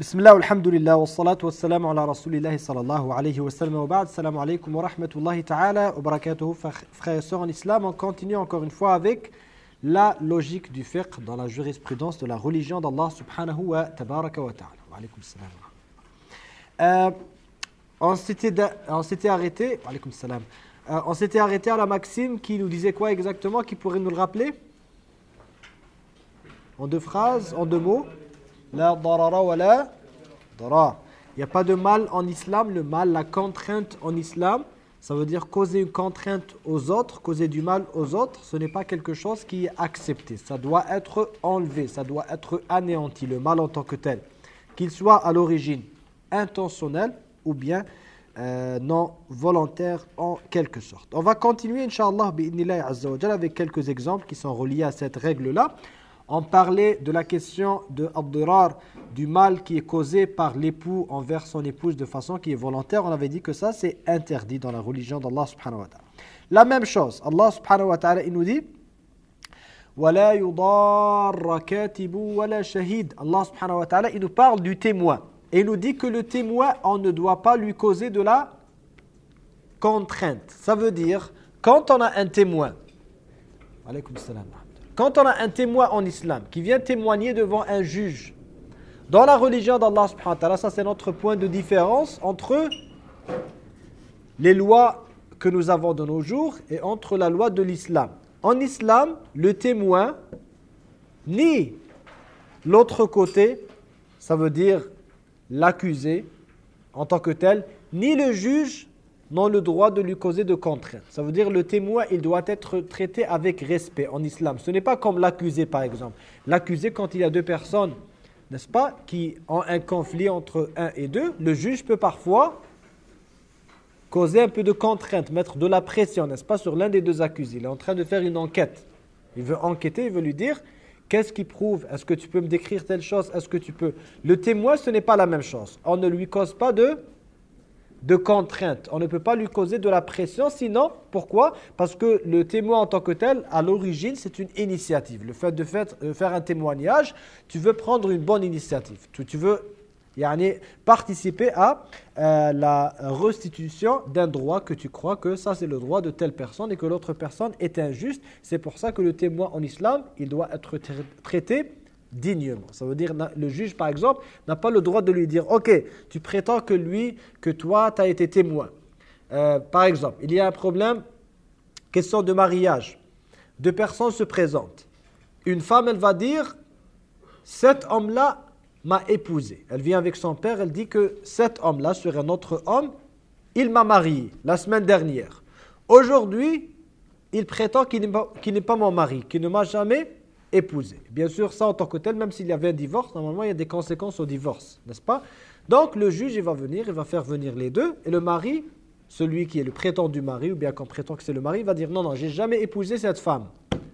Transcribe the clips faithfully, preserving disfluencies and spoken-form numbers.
Bismillah, alhamdulillah, wa salatu wa salam ala rasulillahi sallallahu alayhi wa sallam wa ba'd. Assalamu alaikum wa rahmatullahi ta'ala wa barakatuhu. Frères et sœurs en islam, on continue encore une fois avec la logique du fiqh dans la jurisprudence de la religion d'Allah subhanahu wa tabaraka wa ta'ala. Wa alaykum salam. Euh, on s'était on s'était arrêté, wa alaykum salam. Euh, on s'était arrêté à la maxime qui nous disait quoi exactement, qui pourrait nous le rappeler? En deux phrases, en deux mots. La darara wa la darar. Il n'y a pas de mal en islam. Le mal, la contrainte en islam, ça veut dire causer une contrainte aux autres, causer du mal aux autres. Ce n'est pas quelque chose qui est accepté. Ça doit être enlevé, ça doit être anéanti, le mal en tant que tel. Qu'il soit à l'origine intentionnel ou bien euh, non volontaire en quelque sorte. On va continuer, Inch'Allah, bi'idnillahi azza wa jalla, avec quelques exemples qui sont reliés à cette règle-là. On parlait de la question de ad-dirar, du mal qui est causé par l'époux envers son épouse de façon qui est volontaire. On avait dit que ça, c'est interdit dans la religion d'Allah subhanahu wa ta'ala. La même chose, Allah subhanahu wa ta'ala, il nous dit وَلَا يُضَارَّ كَاتِبُ وَلَا شَهِيدٌ. Allah subhanahu wa ta'ala, il nous parle du témoin. Et il nous dit que le témoin, on ne doit pas lui causer de la contrainte. Ça veut dire, quand on a un témoin, alaykoum salam, quand on a un témoin en islam qui vient témoigner devant un juge, dans la religion d'Allah subhanahu wa ta'ala, ça c'est notre point de différence entre les lois que nous avons de nos jours et entre la loi de l'islam. En islam, le témoin, ni l'autre côté, ça veut dire l'accusé en tant que tel, ni le juge n'ont le droit de lui causer de contraintes. Ça veut dire le témoin, il doit être traité avec respect en islam. Ce n'est pas comme l'accusé par exemple. L'accusé, quand il y a deux personnes, n'est-ce pas, qui ont un conflit entre un et deux, le juge peut parfois causer un peu de contrainte, mettre de la pression, n'est-ce pas, sur l'un des deux accusés. Il est en train de faire une enquête. Il veut enquêter, il veut lui dire, qu'est-ce qui prouve? Est-ce que tu peux me décrire telle chose? Est-ce que tu peux? Le témoin, ce n'est pas la même chose. On ne lui cause pas de... de contrainte. On ne peut pas lui causer de la pression, sinon, pourquoi? Parce que le témoin en tant que tel, à l'origine, c'est une initiative. Le fait de faire, de faire un témoignage, tu veux prendre une bonne initiative. Tu, tu veux yani, participer à euh, la restitution d'un droit que tu crois que ça c'est le droit de telle personne et que l'autre personne est injuste. C'est pour ça que le témoin en islam, il doit être traité dignement. Ça veut dire, le juge par exemple n'a pas le droit de lui dire, ok, tu prétends que lui, que toi, tu as été témoin. Euh, par exemple, il y a un problème, question de mariage. Deux personnes se présentent. Une femme, elle va dire, cet homme-là m'a épousé. Elle vient avec son père, elle dit que cet homme-là, sur un autre homme, il m'a marié la semaine dernière. Aujourd'hui, il prétend qu'il n'est pas, qu'il n'est pas mon mari, qu'il ne m'a jamais épousé. Bien sûr, ça en tant que tel, même s'il y avait un divorce, normalement il y a des conséquences au divorce, n'est-ce pas? Donc le juge, il va venir, il va faire venir les deux, et le mari, celui qui est le prétendu mari, ou bien qu'on prétend que c'est le mari, il va dire non, non, j'ai jamais épousé cette femme.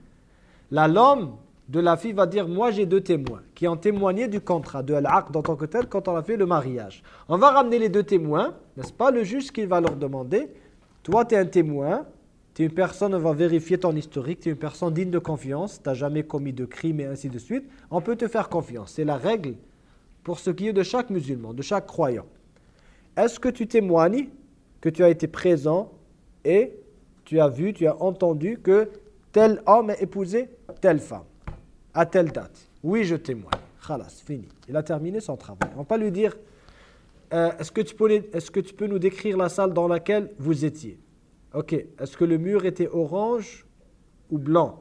Là, l'homme de la fille va dire, moi j'ai deux témoins, qui ont témoigné du contrat, de l'aqd en tant que tel, quand on a fait le mariage. On va ramener les deux témoins, n'est-ce pas? Le juge, ce qu'il va leur demander, toi tu es un témoin, tu es une personne, on va vérifier ton historique, tu es une personne digne de confiance, tu n'as jamais commis de crime et ainsi de suite, on peut te faire confiance. C'est la règle pour ce qui est de chaque musulman, de chaque croyant. Est-ce que tu témoignes que tu as été présent et tu as vu, tu as entendu que tel homme a épousé telle femme à telle date? Oui, je témoigne. Khalas, fini. Il a terminé son travail. On ne va pas lui dire, euh, est-ce que tu peux, est-ce que tu peux nous décrire la salle dans laquelle vous étiez? Ok, est-ce que le mur était orange ou blanc?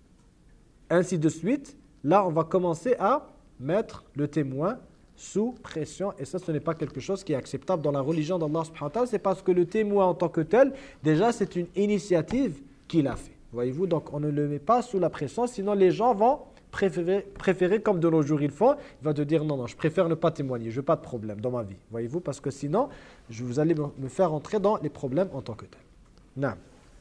Ainsi de suite. Là, on va commencer à mettre le témoin sous pression. Et ça, ce n'est pas quelque chose qui est acceptable dans la religion d'Allah subhanahu wa ta'ala. C'est parce que le témoin en tant que tel, déjà, c'est une initiative qu'il a fait. Voyez-vous, donc on ne le met pas sous la pression. Sinon, les gens vont préférer, préférer comme de nos jours ils font. Il va te dire, non, non, je préfère ne pas témoigner. Je n'ai pas de problème dans ma vie. Voyez-vous, parce que sinon, je, vous allez me faire entrer dans les problèmes en tant que tel. Non.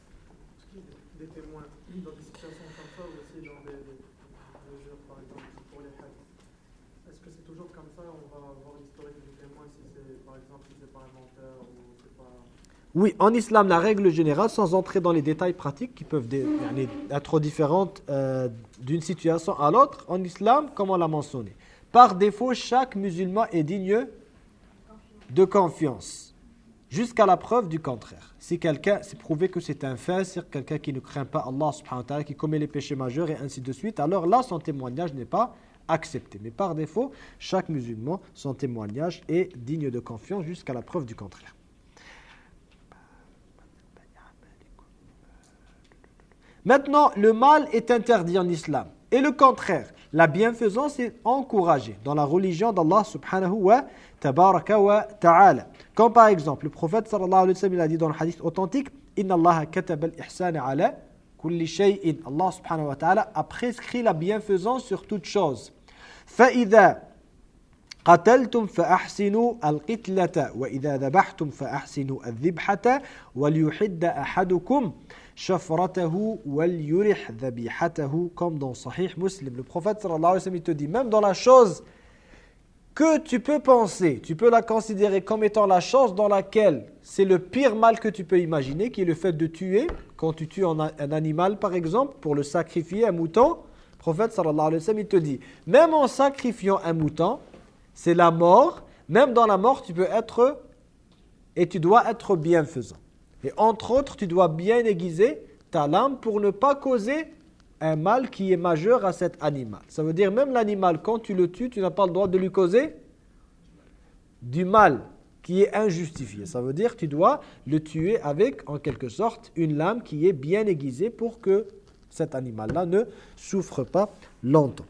Des témoins dans des situations comme ça ou aussi dans des, des, des jeux par exemple pour les hadiths. Est-ce que c'est toujours comme ça? On va voir l'historique du témoin si c'est par exemple si c'est pas un menteur ou c'est pas... Oui, en islam, la règle générale, sans entrer dans les détails pratiques qui peuvent des, être différentes euh, d'une situation à l'autre, en islam, comme on l'a mentionné, Par défaut, chaque musulman est digne de confiance, jusqu'à la preuve du contraire. Si quelqu'un, c'est prouvé que c'est un fasiq, quelqu'un qui ne craint pas Allah subhanahu wa ta'ala, qui commet les péchés majeurs et ainsi de suite, alors là, son témoignage n'est pas accepté. Mais par défaut, chaque musulman, son témoignage est digne de confiance jusqu'à la preuve du contraire. Maintenant, le mal est interdit en islam. Et le contraire, la bienfaisance est encouragée dans la religion d'Allah subhanahu wa tabaraka wa ta'ala. Comme par exemple, le prophète sallallahu alayhi wa sallam a dit dans le hadith authentique, « Inna Allah kataba al-ihsana ala kulli shay'in » Allah subhanahu wa ta'ala a prescrit la bienfaisance sur toute chose. « Fa'idha قتلتم فأحسنوا القتلة وإذا ذبحتم فأحسنوا الذبحة وليحد أحدكم شفرته وليرح ذبيحته » comme dans Sahih Muslim. Le prophète sallallahu alayhi wa sallam il te dit, même dans la chose que tu peux penser, tu peux la considérer comme étant la chose dans laquelle c'est le pire mal que tu peux imaginer, qui est le fait de tuer, quand tu tues un, un animal par exemple, pour le sacrifier, un mouton, le prophète sallallahu alayhi wa sallam il te dit, même en sacrifiant un mouton, c'est la mort, même dans la mort tu peux être, et tu dois être bienfaisant. Et entre autres, tu dois bien aiguiser ta lame pour ne pas causer un mal qui est majeur à cet animal. Ça veut dire même l'animal, quand tu le tues, tu n'as pas le droit de lui causer du mal qui est injustifié. Ça veut dire que tu dois le tuer avec, en quelque sorte, une lame qui est bien aiguisée pour que cet animal-là ne souffre pas longtemps.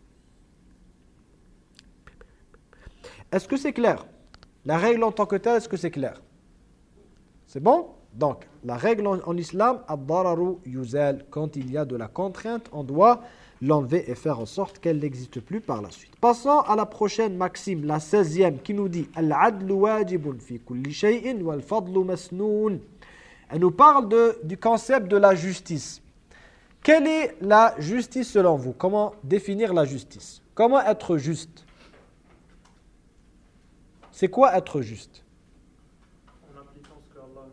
Est-ce que c'est clair? La règle en tant que telle, est-ce que c'est clair? C'est bon? Donc, la règle en, en islam, ad-dararu yuzal, quand il y a de la contrainte, on doit l'enlever et faire en sorte qu'elle n'existe plus par la suite. Passons à la prochaine maxime, la seizième, qui nous dit al-adlu wajibun fi kulli shay'in wal fadlu masnoun. Elle nous parle de, du concept de la justice. Quelle est la justice selon vous? Comment définir la justice? Comment être juste? C'est quoi être juste? En appliquant ce que Allah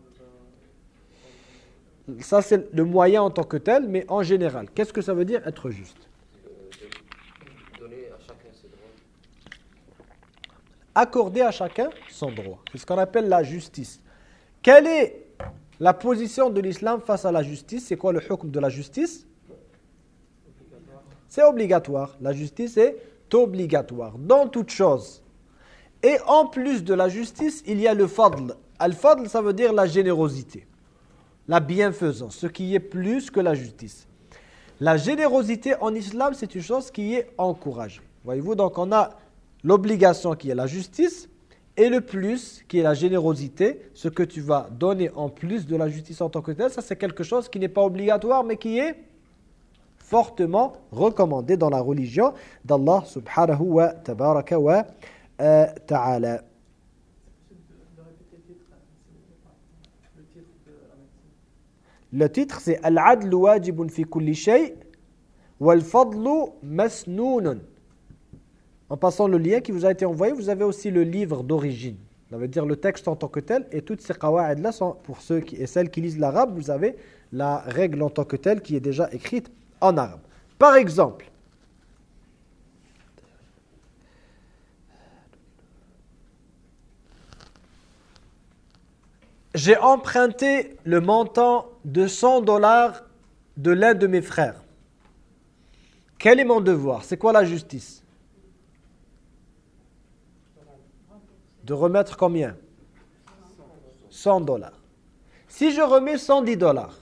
nous a... Ça, c'est le moyen en tant que tel, mais en général, qu'est-ce que ça veut dire être juste? Donner à chacun ses droits. Accorder à chacun son droit. C'est ce qu'on appelle la justice. Quelle est la position de l'islam face à la justice? C'est quoi le hukm de la justice? C'est obligatoire. La justice est obligatoire dans toute chose. Et en plus de la justice, il y a le fadl. Al-fadl, ça veut dire la générosité, la bienfaisance, ce qui est plus que la justice. La générosité en islam, c'est une chose qui est encouragée. Voyez-vous, donc on a l'obligation qui est la justice et le plus qui est la générosité, ce que tu vas donner en plus de la justice en tant que telle, ça c'est quelque chose qui n'est pas obligatoire mais qui est fortement recommandé dans la religion d'Allah subhanahu wa tabaraka wa Euh, ta'ala. Le titre c'est Al-adlu wajibun fi kulli shay wal fadlu masnoun. En passant le lien qui vous a été envoyé, vous avez aussi le livre d'origine. Ça veut dire le texte en tant que tel, et toutes ces qawa'id là sont pour ceux qui, et celles qui lisent l'arabe, vous avez la règle en tant que telle qui est déjà écrite en arabe. Par exemple, j'ai emprunté le montant de cent dollars de l'un de mes frères. Quel est mon devoir? C'est quoi la justice? De remettre combien? cent dollars. Si je remets cent dix dollars,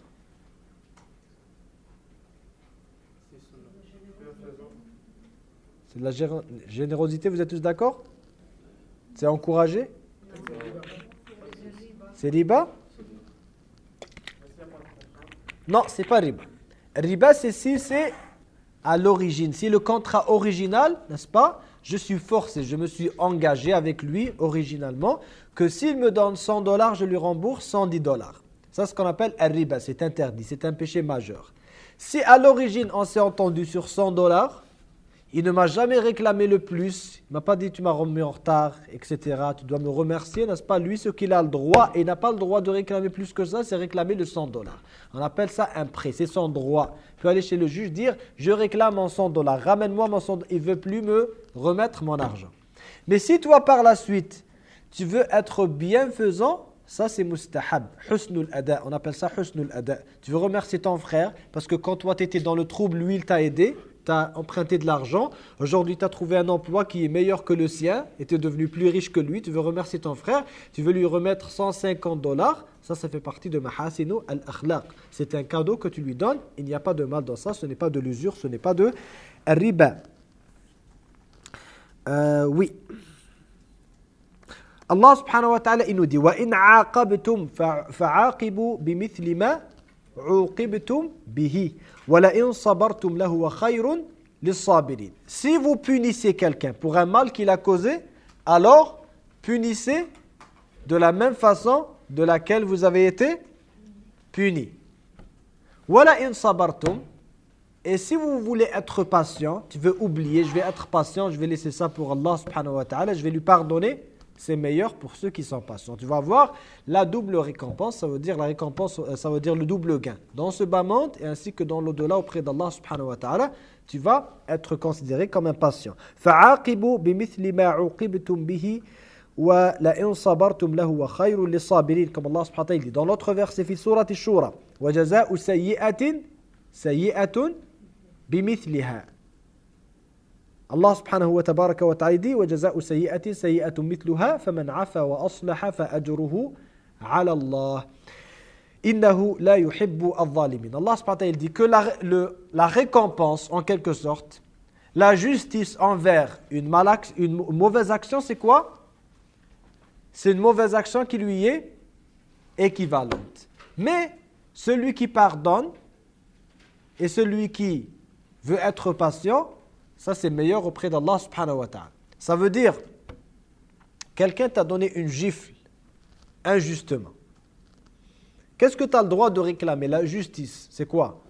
c'est de la générosité, vous êtes tous d'accord? C'est encouragé? C'est riba? Non, c'est pas riba. Riba, c'est si c'est à l'origine. Si le contrat original, n'est-ce pas, je suis forcé, je me suis engagé avec lui originalement, que s'il me donne cent dollars, je lui rembourse cent dix dollars. Ça, c'est ce qu'on appelle un riba, c'est interdit, c'est un péché majeur. Si à l'origine, on s'est entendu sur cent dollars, Il ne m'a jamais réclamé le plus. Il ne m'a pas dit tu m'as remis en retard, et cetera. Tu dois me remercier, n'est-ce pas? Lui, ce qu'il a le droit, et il n'a pas le droit de réclamer plus que ça, c'est réclamer le cent dollars. On appelle ça un prêt, c'est son droit. Il peut aller chez le juge, dire je réclame mon cent dollars, ramène-moi mon cent dollars. Il ne veut plus me remettre mon argent. Mais si toi, par la suite, tu veux être bienfaisant, ça c'est mustahab, husnul ada, on appelle ça husnul ada. Tu veux remercier ton frère parce que quand toi tu étais dans le trouble, lui il t'a aidé, tu as emprunté de l'argent, aujourd'hui tu as trouvé un emploi qui est meilleur que le sien et tu es devenu plus riche que lui, tu veux remercier ton frère, tu veux lui remettre cent cinquante dollars, ça ça fait partie de mahasinu al-akhlaq. C'est un cadeau que tu lui donnes, il n'y a pas de mal dans ça, ce n'est pas de l'usure, ce n'est pas de riba. Euh, oui. Allah subhanahu wa ta'ala, il nous dit وَإِنْ عَاقَبْتُمْ فَعَاقِبُوا بِمِثْلِ مَا عُوقِبْتُمْ بِهِ وَلَئِنْ صَبَرْتُمْ لَهُوَ خَيْرٌ لِلصَّابِرِينَ. Si vous punissez quelqu'un pour un mal qu'il a causé, alors punissez de la même façon de laquelle vous avez été puni. وَلَئِنْ صَبَرْتُمْ. Et si vous voulez être patient, tu veux oublier, je vais être patient, je vais laisser ça pour Allah subhanahu wa ta'ala, je vais lui pardonner, c'est meilleur pour ceux qui sont patients. Tu vas avoir la double récompense, ça veut dire la récompense, ça veut dire le double gain. Dans ce bas monde et ainsi que dans l'au-delà auprès d'Allah subhanahu wa ta'ala, tu vas être considéré comme un patient. فَعَاقِبُوا بِمِثْلِ مَا عُوقِبْتُمْ بِهِ وَلَئِنْ صَبَرْتُمْ لَهُوَ خَيْرٌ لِلصَّابِرِينَ. Comme Allah subhanahu wa ta'ala dit dans l'autre verset في سورة الشورى وَجَزَاءُ سَيِّئَةٍ سَيِّئَةٌ بِمِثْلِهَا. Allah subhanahu wa tabaraka wa ta'ala dit وَجَزَاءُ سَيِّئَةٍ سَيِّئَةٌ مِثْلُهَا فَمَنْ عَفَا وَأَصْلَحَ فَأَجْرُهُ عَلَى اللَّهِ إِنَّهُ لَا يُحِبُّ الظَّالِمِينَ. Allah subhanahu wa ta'ala dit que la, le, la récompense, en quelque sorte, la justice envers une, malac, une mauvaise action, c'est quoi? C'est une mauvaise action qui lui est équivalente. Mais celui qui pardonne et celui qui veut être patient, ça c'est meilleur auprès d'Allah subhanahu wa ta'ala. Ça veut dire, quelqu'un t'a donné une gifle injustement. Qu'est-ce que tu as le droit de réclamer? La justice, c'est quoi?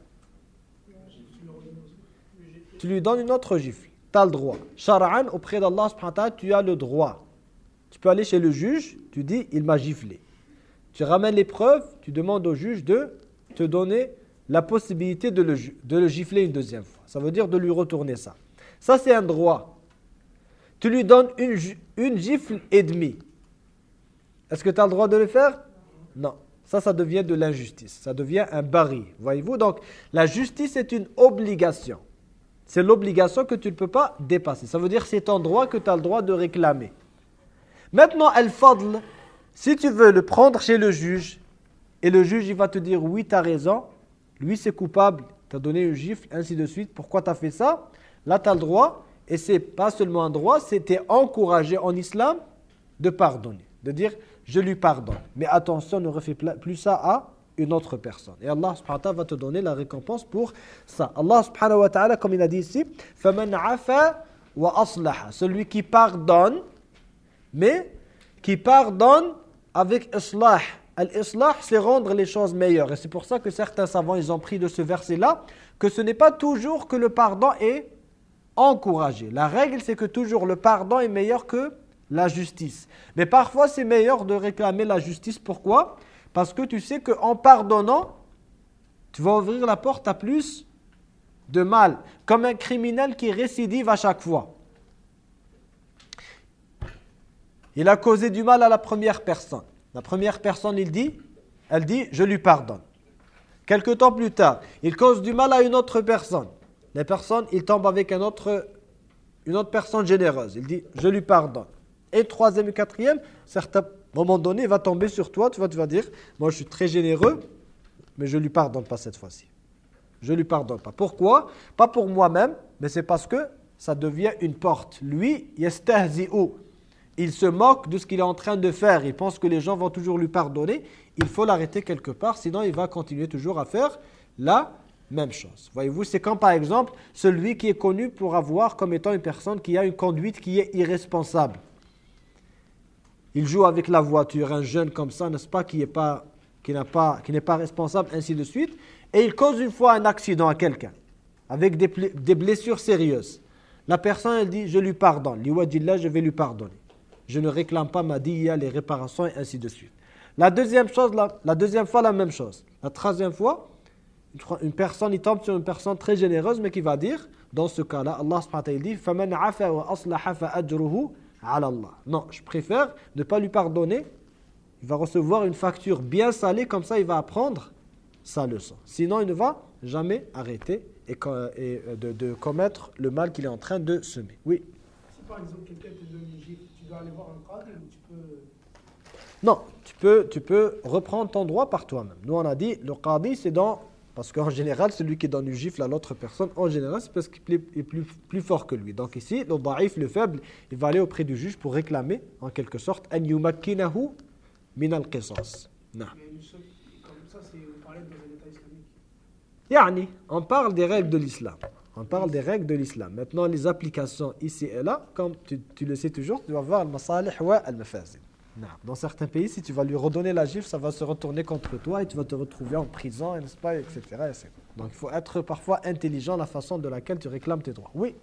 Tu lui donnes une autre gifle. Tu as le droit. Shar'an, auprès d'Allah subhanahu wa ta'ala, tu as le droit. Tu peux aller chez le juge, tu dis, il m'a giflé. Tu ramènes les preuves, tu demandes au juge de te donner la possibilité de le, de le gifler une deuxième fois. Ça veut dire de lui retourner ça. Ça, c'est un droit. Tu lui donnes une, une gifle et demie. Est-ce que tu as le droit de le faire? Non. Ça, ça devient de l'injustice. Ça devient un bari. Voyez-vous? Donc, la justice est une obligation. C'est l'obligation que tu ne peux pas dépasser. Ça veut dire que c'est ton droit que tu as le droit de réclamer. Maintenant, al-fadl, si tu veux le prendre chez le juge, et le juge il va te dire, oui, tu as raison, lui c'est coupable, tu as donné une gifle, ainsi de suite, pourquoi tu as fait ça? Là, tu as le droit, et c'est pas seulement un droit, c'était encouragé en islam de pardonner, de dire, je lui pardonne. Mais attention, ne refais plus ça à une autre personne. Et Allah subhanahu wa ta'ala va te donner la récompense pour ça. Allah subhanahu wa ta'ala, comme il a dit ici, فَمَنْ عَفَى وَأَصْلَحَ. Celui qui pardonne, mais qui pardonne avec islah. Al-islah, c'est rendre les choses meilleures. Et c'est pour ça que certains savants, ils ont pris de ce verset-là, que ce n'est pas toujours que le pardon est encouragé. La règle, c'est que toujours le pardon est meilleur que la justice. Mais parfois, c'est meilleur de réclamer la justice. Pourquoi? Parce que tu sais qu'en pardonnant, tu vas ouvrir la porte à plus de mal. Comme un criminel qui récidive à chaque fois. Il a causé du mal à la première personne. La première personne, il dit, elle dit, je lui pardonne. Quelque temps plus tard, il cause du mal à une autre personne. La personne, il tombe avec un autre, une autre personne généreuse. Il dit, je lui pardonne. Et troisième et quatrième, certains moment donné, il va tomber sur toi, tu vas, tu vas dire, moi je suis très généreux, mais je ne lui pardonne pas cette fois-ci. Je ne lui pardonne pas. Pourquoi? Pas pour moi-même, mais c'est parce que ça devient une porte. Lui, yastahzi'u. Il se moque de ce qu'il est en train de faire. Il pense que les gens vont toujours lui pardonner. Il faut l'arrêter quelque part, sinon il va continuer toujours à faire la même chose. Voyez-vous, c'est comme par exemple celui qui est connu pour avoir comme étant une personne qui a une conduite qui est irresponsable. Il joue avec la voiture, un jeune comme ça, n'est-ce pas, qui n'est pas, qui n'a pas, qui n'est pas responsable, ainsi de suite. Et il cause une fois un accident à quelqu'un, avec des, des blessures sérieuses. La personne, elle dit, je lui pardonne. Liwadillah, je vais lui pardonner. Je ne réclame pas ma diya, les réparations et ainsi de suite. La deuxième chose, la, la deuxième fois, la même chose. La troisième fois, une personne, il tombe sur une personne très généreuse, mais qui va dire, dans ce cas-là, Allah subhanahu wa ta'ala dit, فَمَنْ عَفَى وَأَصْلَحَ فَأَجْرُهُ عَلَى اللَّهِ. Non, je préfère ne pas lui pardonner. Il va recevoir une facture bien salée, comme ça il va apprendre sa leçon. Sinon, il ne va jamais arrêter et, et de, de commettre le mal qu'il est en train de semer. Oui. Si par exemple quelqu'un te donne une gifle, tu dois aller voir un qadi ou tu peux... Non, tu peux, tu peux reprendre ton droit par toi-même. Nous on a dit, le qadi c'est dans... Parce qu'en général, celui qui donne une gifle à l'autre personne, en général, c'est parce qu'il est plus, plus fort que lui. Donc ici, le da'if, le faible, il va aller auprès du juge pour réclamer, en quelque sorte, « an yumakkinahu min al-qisas ». Non. Comme ça, c'est vous parlez dans un état islamique. Yani, on parle des règles de l'islam. On parle des règles de l'islam. Maintenant, les applications ici et là, comme tu, tu le sais toujours, tu vas voir al-masalih wa al-mafazid. Dans certains pays, si tu vas lui redonner la gifle, ça va se retourner contre toi et tu vas te retrouver en prison, n'est-ce pas, et cetera, et cetera. Donc, il faut être parfois intelligent dans la façon de laquelle tu réclames tes droits. Oui.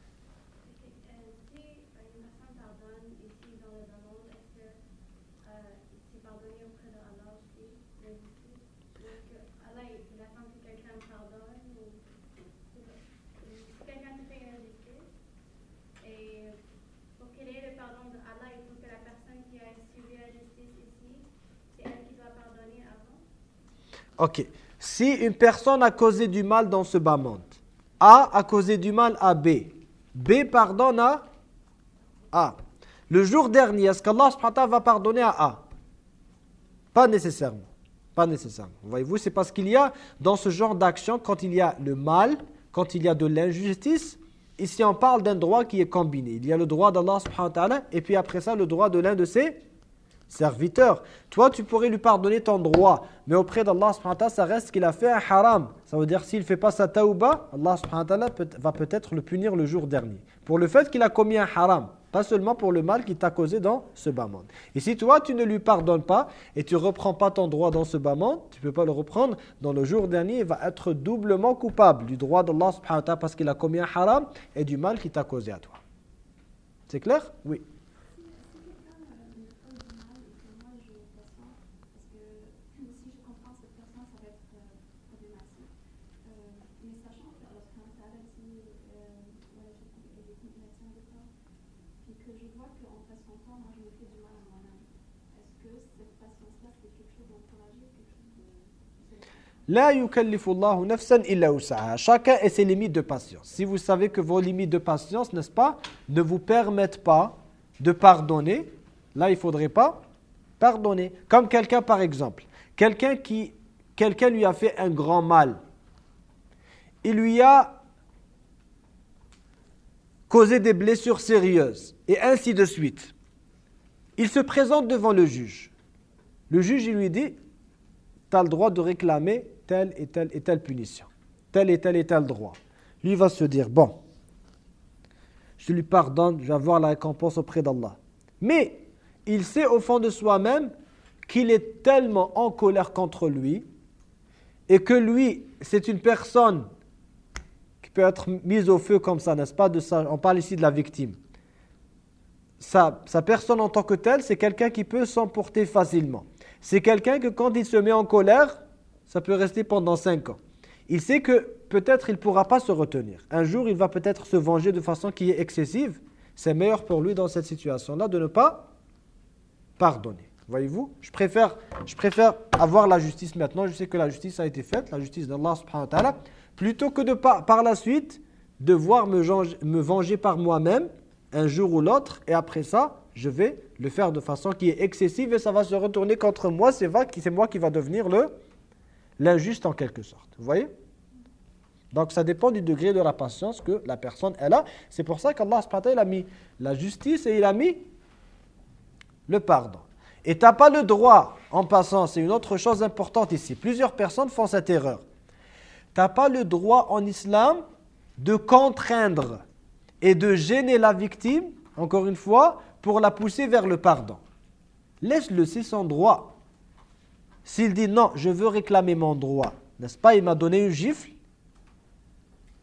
Ok. Si une personne a causé du mal dans ce bas monde, A a causé du mal à B, B pardonne à A. Le jour dernier, est-ce qu'Allah subhanahu wa ta'ala va pardonner à A? Pas nécessairement. Pas nécessairement. Voyez-vous, c'est parce qu'il y a dans ce genre d'action, quand il y a le mal, quand il y a de l'injustice, ici on parle d'un droit qui est combiné. Il y a le droit d'Allah subhanahu wa ta'ala et puis après ça, le droit de l'un de ses serviteur. Toi, tu pourrais lui pardonner ton droit, mais auprès d'Allah subhanahu wa ta'ala, ça reste qu'il a fait un haram. Ça veut dire s'il ne fait pas sa tauba, Allah subhanahu wa ta'ala peut, va peut-être le punir le jour dernier. Pour le fait qu'il a commis un haram, pas seulement pour le mal qu'il t'a causé dans ce bas monde. Et si toi, tu ne lui pardonnes pas et tu ne reprends pas ton droit dans ce bas monde, tu ne peux pas le reprendre, dans le jour dernier, il va être doublement coupable du droit d'Allah subhanahu wa ta'ala parce qu'il a commis un haram et du mal qu'il t'a causé à toi. C'est clair? Oui. La yukallifu Allahu nafsan illa wus'aha. Chacun a ses limites de patience. Si vous savez que vos limites de patience, n'est-ce pas, ne vous permettent pas de pardonner, là il ne faudrait pas pardonner. Comme quelqu'un par exemple, quelqu'un qui, quelqu'un lui a fait un grand mal. Il lui a causé des blessures sérieuses et ainsi de suite. Il se présente devant le juge. Le juge il lui dit, tu as le droit de réclamer telle et telle et telle punition, tel et tel et tel droit. Lui va se dire, bon, je lui pardonne, je vais avoir la récompense auprès d'Allah. Mais il sait au fond de soi-même qu'il est tellement en colère contre lui et que lui, c'est une personne qui peut être mise au feu comme ça, n'est-ce pas? De ça, on parle ici de la victime. Sa, sa personne en tant que telle, c'est quelqu'un qui peut s'emporter facilement. C'est quelqu'un que quand il se met en colère, ça peut rester pendant cinq ans. Il sait que peut-être il ne pourra pas se retenir. Un jour, il va peut-être se venger de façon qui est excessive. C'est meilleur pour lui dans cette situation-là de ne pas pardonner. Voyez-vous, je préfère, je préfère avoir la justice maintenant. Je sais que la justice a été faite, la justice d'Allah subhanahu wa ta'ala, plutôt que de par, par la suite devoir me, me venger par moi-même un jour ou l'autre, et après ça, je vais le faire de façon qui est excessive et ça va se retourner contre moi, c'est moi qui va devenir le l'injuste en quelque sorte. Vous voyez? Donc ça dépend du degré de la patience que la personne elle a. C'est pour ça qu'Allah subhanahu wa ta'ala, il a mis la justice et il a mis le pardon. Et tu n'as pas le droit, en passant, c'est une autre chose importante ici. Plusieurs personnes font cette erreur. Tu n'as pas le droit en islam de contraindre et de gêner la victime, encore une fois, pour la pousser vers le pardon. Laisse-le, c'est son droit. S'il dit non, je veux réclamer mon droit, n'est-ce pas, il m'a donné une gifle,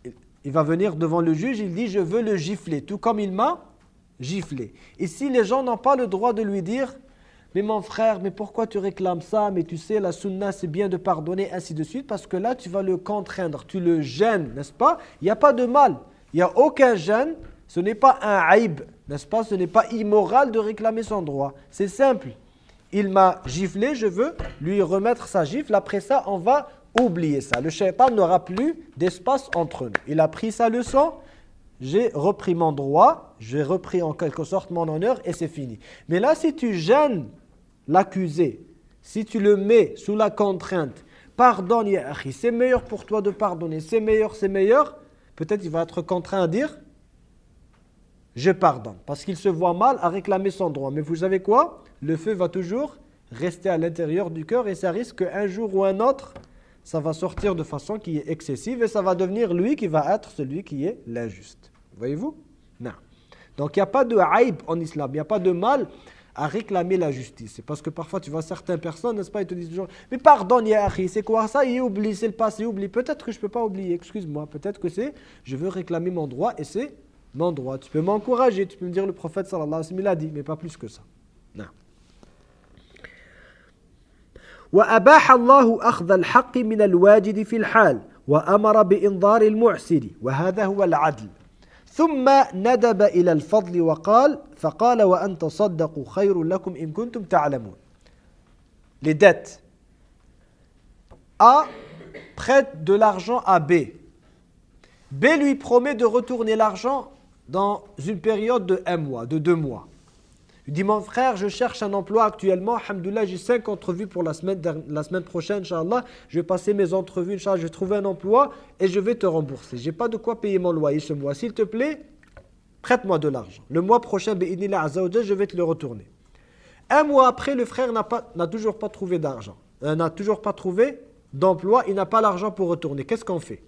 il va venir devant le juge, il dit « je veux le gifler », tout comme il m'a giflé. Ici, les gens n'ont pas le droit de lui dire « mais mon frère, mais pourquoi tu réclames ça? Mais tu sais, la sunna, c'est bien de pardonner, ainsi de suite. » Parce que là, tu vas le contraindre, tu le gênes, n'est-ce pas? Il n'y a pas de mal, il n'y a aucun gêne, ce n'est pas un aïb, n'est-ce pas? Ce n'est pas immoral de réclamer son droit. C'est simple. Il m'a giflé, je veux lui remettre sa gifle. Après ça, on va oublier ça. Le shaitan n'aura plus d'espace entre nous. Il a pris sa leçon, j'ai repris mon droit, j'ai repris en quelque sorte mon honneur et c'est fini. Mais là, si tu gênes l'accusé, si tu le mets sous la contrainte, pardonne ya akhi, c'est meilleur pour toi de pardonner, c'est meilleur, c'est meilleur, peut-être il va être contraint à dire je pardonne, parce qu'il se voit mal à réclamer son droit. Mais vous savez quoi? Le feu va toujours rester à l'intérieur du cœur et ça risque qu'un jour ou un autre, ça va sortir de façon qui est excessive et ça va devenir lui qui va être celui qui est l'injuste. Voyez-vous? Non. Donc il n'y a pas de haïb en islam, il n'y a pas de mal à réclamer la justice. C'est parce que parfois tu vois certaines personnes, n'est-ce pas, ils te disent toujours « mais pardonne ya akhi, c'est quoi ça? Il oublie, c'est le passé, oublie. Peut-être que je ne peux pas oublier, excuse-moi, peut-être que c'est je veux réclamer mon droit et c'est mon droit. Tu peux m'encourager, tu peux me dire le prophète sallallahu alayhi wa sallam il a dit, mais pas plus que ça. Non. وأباح الله أخذ الحق من الواجد في الحال وأمر بإنظار المعسر وهذا هو العدل ثم ندب إلى الفضل وقال فقال وأن تصدقوا خير لكم إن كنتم تعلمون. Les dettes. A prête de l'argent à B. B lui promet de retourner l'argent dans une période de un mois, de deux mois. Il dit, mon frère, je cherche un emploi actuellement. Alhamdoulilah, j'ai cinq entrevues pour la semaine, la semaine prochaine, Inch'Allah. Je vais passer mes entrevues, Inch'Allah, je vais trouver un emploi et je vais te rembourser. Je n'ai pas de quoi payer mon loyer ce mois. S'il te plaît, prête-moi de l'argent. Le mois prochain, bi'idhnillah azza wa jalla, je vais te le retourner. Un mois après, le frère n'a pas, n'a toujours pas trouvé d'argent. Euh, n'a toujours pas trouvé d'emploi. Il n'a pas l'argent pour retourner. Qu'est-ce qu'on fait?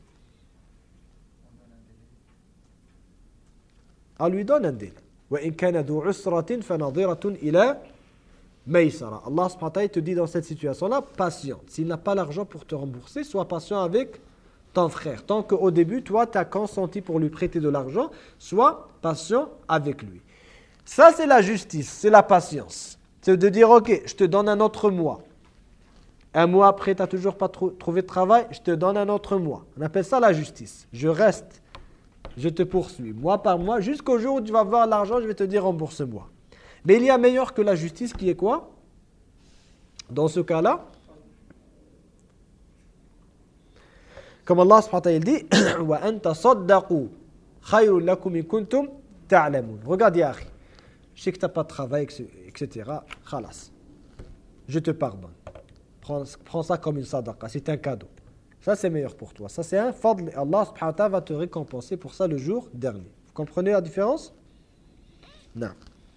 On lui donne un délai. وَإِنْ كَانَ ذُو عُسْرَةٍ فَنَظِرَةٌ إِلَى مَيْسَرَةٍ. Allah subhanahu wa ta'ala te dit dans cette situation-là, patiente. S'il n'a pas l'argent pour te rembourser, sois patient avec ton frère. Tant qu'au début, toi, tu as consenti pour lui prêter de l'argent, sois patient avec lui. Ça, c'est la justice, c'est la patience. C'est de dire, ok, je te donne un autre mois. Un mois après, tu n'as toujours pas trou- trouvé de travail, je te donne un autre mois. On appelle ça la justice. Je reste. Je te poursuis, mois par mois, jusqu'au jour où tu vas avoir l'argent, je vais te dire rembourse-moi. Mais il y a meilleur que la justice qui est quoi? Dans ce cas-là, comme Allah subhanahu wa ta'ala dit, wa anta saddaqu khayrun lakum in kuntum ta'lamun. Regarde ya akhi, je sais que tu n'as pas de travail, et cetera. Khalas. Je te pardonne. Prends, prends ça comme une sadaqa, c'est un cadeau. Ça, c'est meilleur pour toi. Ça, c'est un fadl. Allah subhanahu wa ta'ala va te récompenser pour ça le jour dernier. Vous comprenez la différence? Non.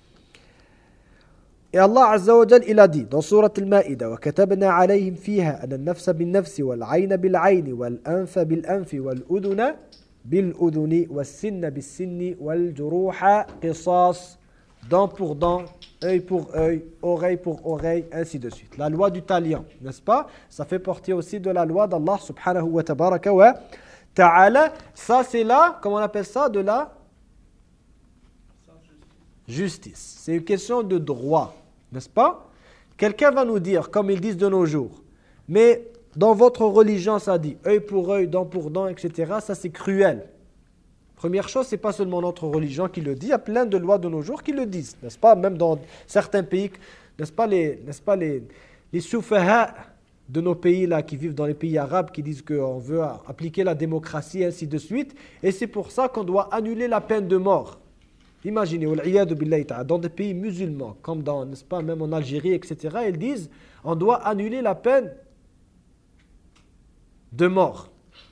Et Allah Azza wa Jal, il a dit dans Surat Al-Ma'ida وَكَتَبْنَا عَلَيْهِمْ فِيهَا أَنَ النَّفْسَ بِالنَّفْسِ وَالْعَيْنَ بِالْعَيْنِ وَالْأَنْفَ بِالْأَنْفِ وَالْأُذُنَ بِالْأُذُنِ وَالسِّنَّ بِالسِّنِّ وَالْجُرُوحَ قِصَاص. Dent pour dent, œil pour œil, oreille pour oreille, ainsi de suite. La loi du talion, n'est-ce pas? Ça fait partie aussi de la loi d'Allah subhanahu wa tabaraka wa ta'ala. Ça, c'est là, comment on appelle ça? De la justice. C'est une question de droit, n'est-ce pas? Quelqu'un va nous dire, comme ils disent de nos jours, mais dans votre religion, ça dit œil pour œil, dent pour dent, et cetera. Ça, c'est cruel. Première chose, ce n'est pas seulement notre religion qui le dit, il y a plein de lois de nos jours qui le disent, n'est-ce pas? Même dans certains pays, n'est-ce pas les, n'est-ce pas les, les soufaha de nos pays là, qui vivent dans les pays arabes, qui disent qu'on veut appliquer la démocratie, ainsi de suite, et c'est pour ça qu'on doit annuler la peine de mort. Imaginez, dans des pays musulmans, comme dans, n'est-ce pas, même en Algérie, et cetera, ils disent on doit annuler la peine de mort.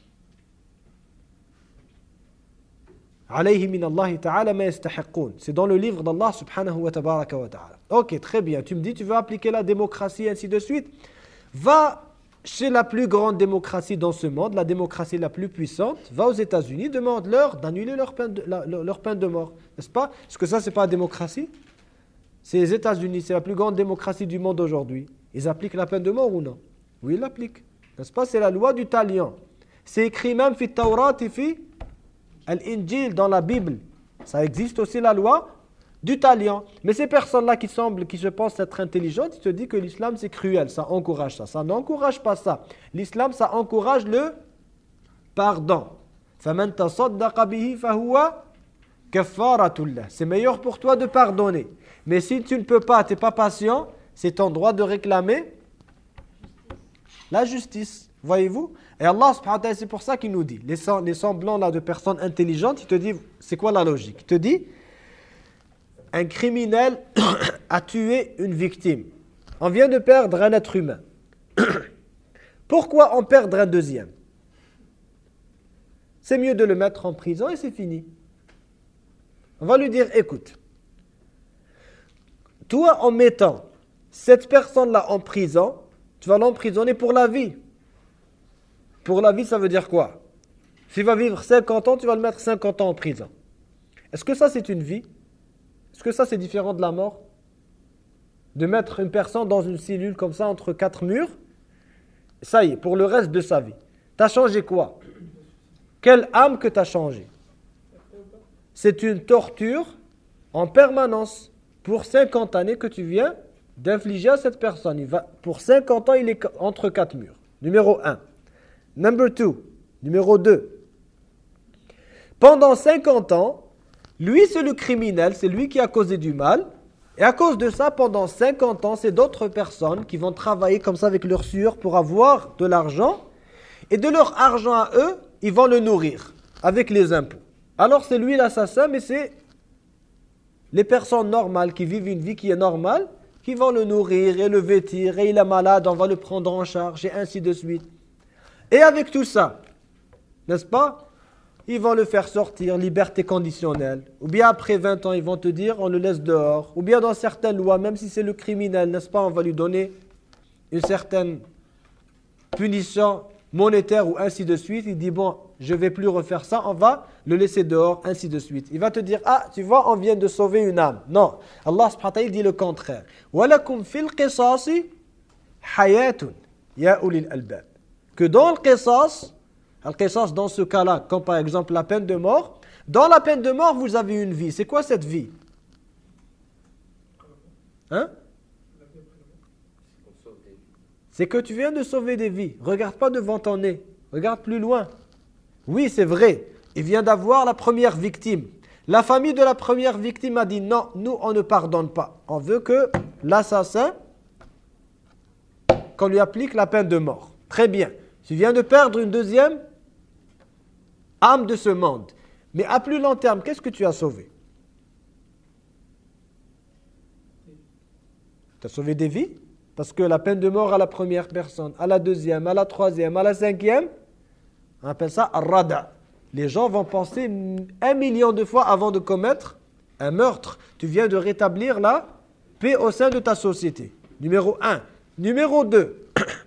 C'est dans le livre d'Allah subhanahu wa tabaraka wa ta'ala. Ok, très bien. Tu me dis, tu veux appliquer la démocratie, ainsi de suite. Va chez la plus grande démocratie dans ce monde, la démocratie la plus puissante. Va aux États-Unis, demande-leur d'annuler leur peine de, la, leur peine de mort. N'est-ce pas? Est-ce que ça, c'est pas la démocratie? C'est les États-Unis, c'est la plus grande démocratie du monde aujourd'hui. Ils appliquent la peine de mort ou non? Oui, ils l'appliquent. N'est-ce pas? C'est la loi du talion. C'est écrit même fi Tawrat et fi Al-Injil dans la Bible, ça existe aussi la loi du talion. Mais ces personnes-là qui semblent, qui se pensent être intelligentes, ils te disent que l'islam c'est cruel, ça encourage ça. Ça n'encourage pas ça. L'islam, ça encourage le pardon. فَمَنْ تَصَدَّقَ بِهِ فَهُوَ كَفَّارَةٌ لَهُ. C'est meilleur pour toi de pardonner. Mais si tu ne peux pas, tu n'es pas patient, c'est ton droit de réclamer la justice. Voyez-vous? Et Allah subhanahu wa ta'ala, c'est pour ça qu'il nous dit, les, les semblants là de personnes intelligentes, il te dit, c'est quoi la logique? Il te dit, un criminel a tué une victime. On vient de perdre un être humain. Pourquoi en perdre un deuxième? C'est mieux de le mettre en prison et c'est fini. On va lui dire, écoute, toi en mettant cette personne-là en prison, tu vas l'emprisonner pour la vie. Pour la vie, ça veut dire quoi? S'il va vivre cinquante ans, tu vas le mettre cinquante ans en prison. Est-ce que ça, c'est une vie? Est-ce que ça, c'est différent de la mort? De mettre une personne dans une cellule comme ça, entre quatre murs, ça y est, pour le reste de sa vie. Tu as changé quoi? Quelle âme que tu as changé? C'est une torture en permanence pour cinquante années que tu viens d'infliger à cette personne. Il va, pour cinquante ans, il est entre quatre murs. Numéro un. Number two. Numéro deux. Pendant cinquante ans, lui, c'est le criminel, c'est lui qui a causé du mal. Et à cause de ça, pendant cinquante ans, c'est d'autres personnes qui vont travailler comme ça avec leur sueur pour avoir de l'argent. Et de leur argent à eux, ils vont le nourrir avec les impôts. Alors c'est lui l'assassin, mais c'est les personnes normales qui vivent une vie qui est normale, qui vont le nourrir et le vêtir, et il est malade, on va le prendre en charge, et ainsi de suite. Et avec tout ça, n'est-ce pas? Ils vont le faire sortir, liberté conditionnelle. Ou bien après vingt ans, ils vont te dire, on le laisse dehors. Ou bien dans certaines lois, même si c'est le criminel, n'est-ce pas, on va lui donner une certaine punition monétaire ou ainsi de suite. Il dit, bon, je ne vais plus refaire ça, on va le laisser dehors, ainsi de suite. Il va te dire, ah, tu vois, on vient de sauver une âme. Non, Allah subhanahu wa ta'ala dit le contraire. وَلَكُمْ فِي الْقِصَاصِ حَيَاتٌ يَا أُولِي الْأَلْبَابِ. Que dans le qisas, le qisas dans ce cas-là, comme par exemple la peine de mort, dans la peine de mort, vous avez une vie. C'est quoi cette vie? Hein? C'est que tu viens de sauver des vies. Regarde pas devant ton nez. Regarde plus loin. Oui, c'est vrai. Il vient d'avoir la première victime. La famille de la première victime a dit non, nous on ne pardonne pas. On veut que l'assassin, qu'on lui applique la peine de mort. Très bien. Tu viens de perdre une deuxième âme de ce monde. Mais à plus long terme, qu'est-ce que tu as sauvé? Tu as sauvé des vies? Parce que la peine de mort à la première personne, à la deuxième, à la troisième, à la cinquième, on appelle ça ar-rada. Les gens vont penser un million de fois avant de commettre un meurtre. Tu viens de rétablir la paix au sein de ta société. Numéro un. Numéro deux.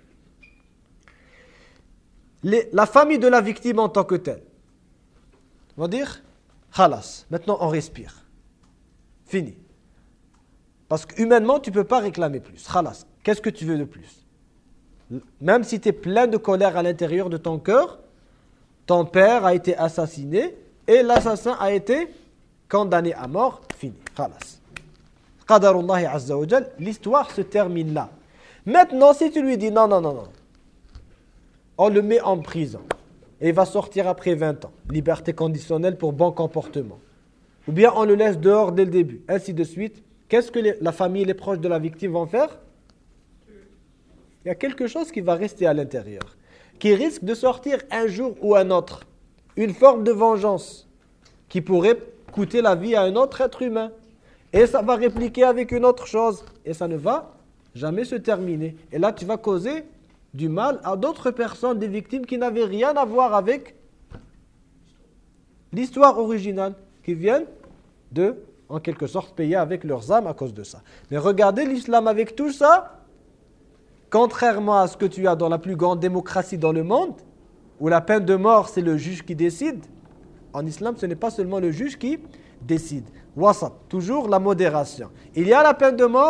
Les, la famille de la victime en tant que telle. On va dire, khalas, maintenant on respire. Fini. Parce qu'humainement, tu ne peux pas réclamer plus. Khalas, qu'est-ce que tu veux de plus? Même si tu es plein de colère à l'intérieur de ton cœur, ton père a été assassiné et l'assassin a été condamné à mort. Fini. Khalas. Qadarullahi azza wa jal, l'histoire se termine là. Maintenant, si tu lui dis non, non, non, non, on le met en prison et il va sortir après vingt ans. Liberté conditionnelle pour bon comportement. Ou bien on le laisse dehors dès le début, ainsi de suite. Qu'est-ce que les, la famille et les proches de la victime vont faire? Il y a quelque chose qui va rester à l'intérieur, qui risque de sortir un jour ou un autre. Une forme de vengeance qui pourrait coûter la vie à un autre être humain. Et ça va répliquer avec une autre chose. Et ça ne va jamais se terminer. Et là, tu vas causer du mal à d'autres personnes, des victimes qui n'avaient rien à voir avec l'histoire originale, qui viennent de, en quelque sorte, payer avec leurs âmes à cause de ça. Mais regardez l'islam avec tout ça, contrairement à ce que tu as dans la plus grande démocratie dans le monde, où la peine de mort, c'est le juge qui décide. En islam, ce n'est pas seulement le juge qui décide. Wasat, toujours la modération. Il y a la peine de mort,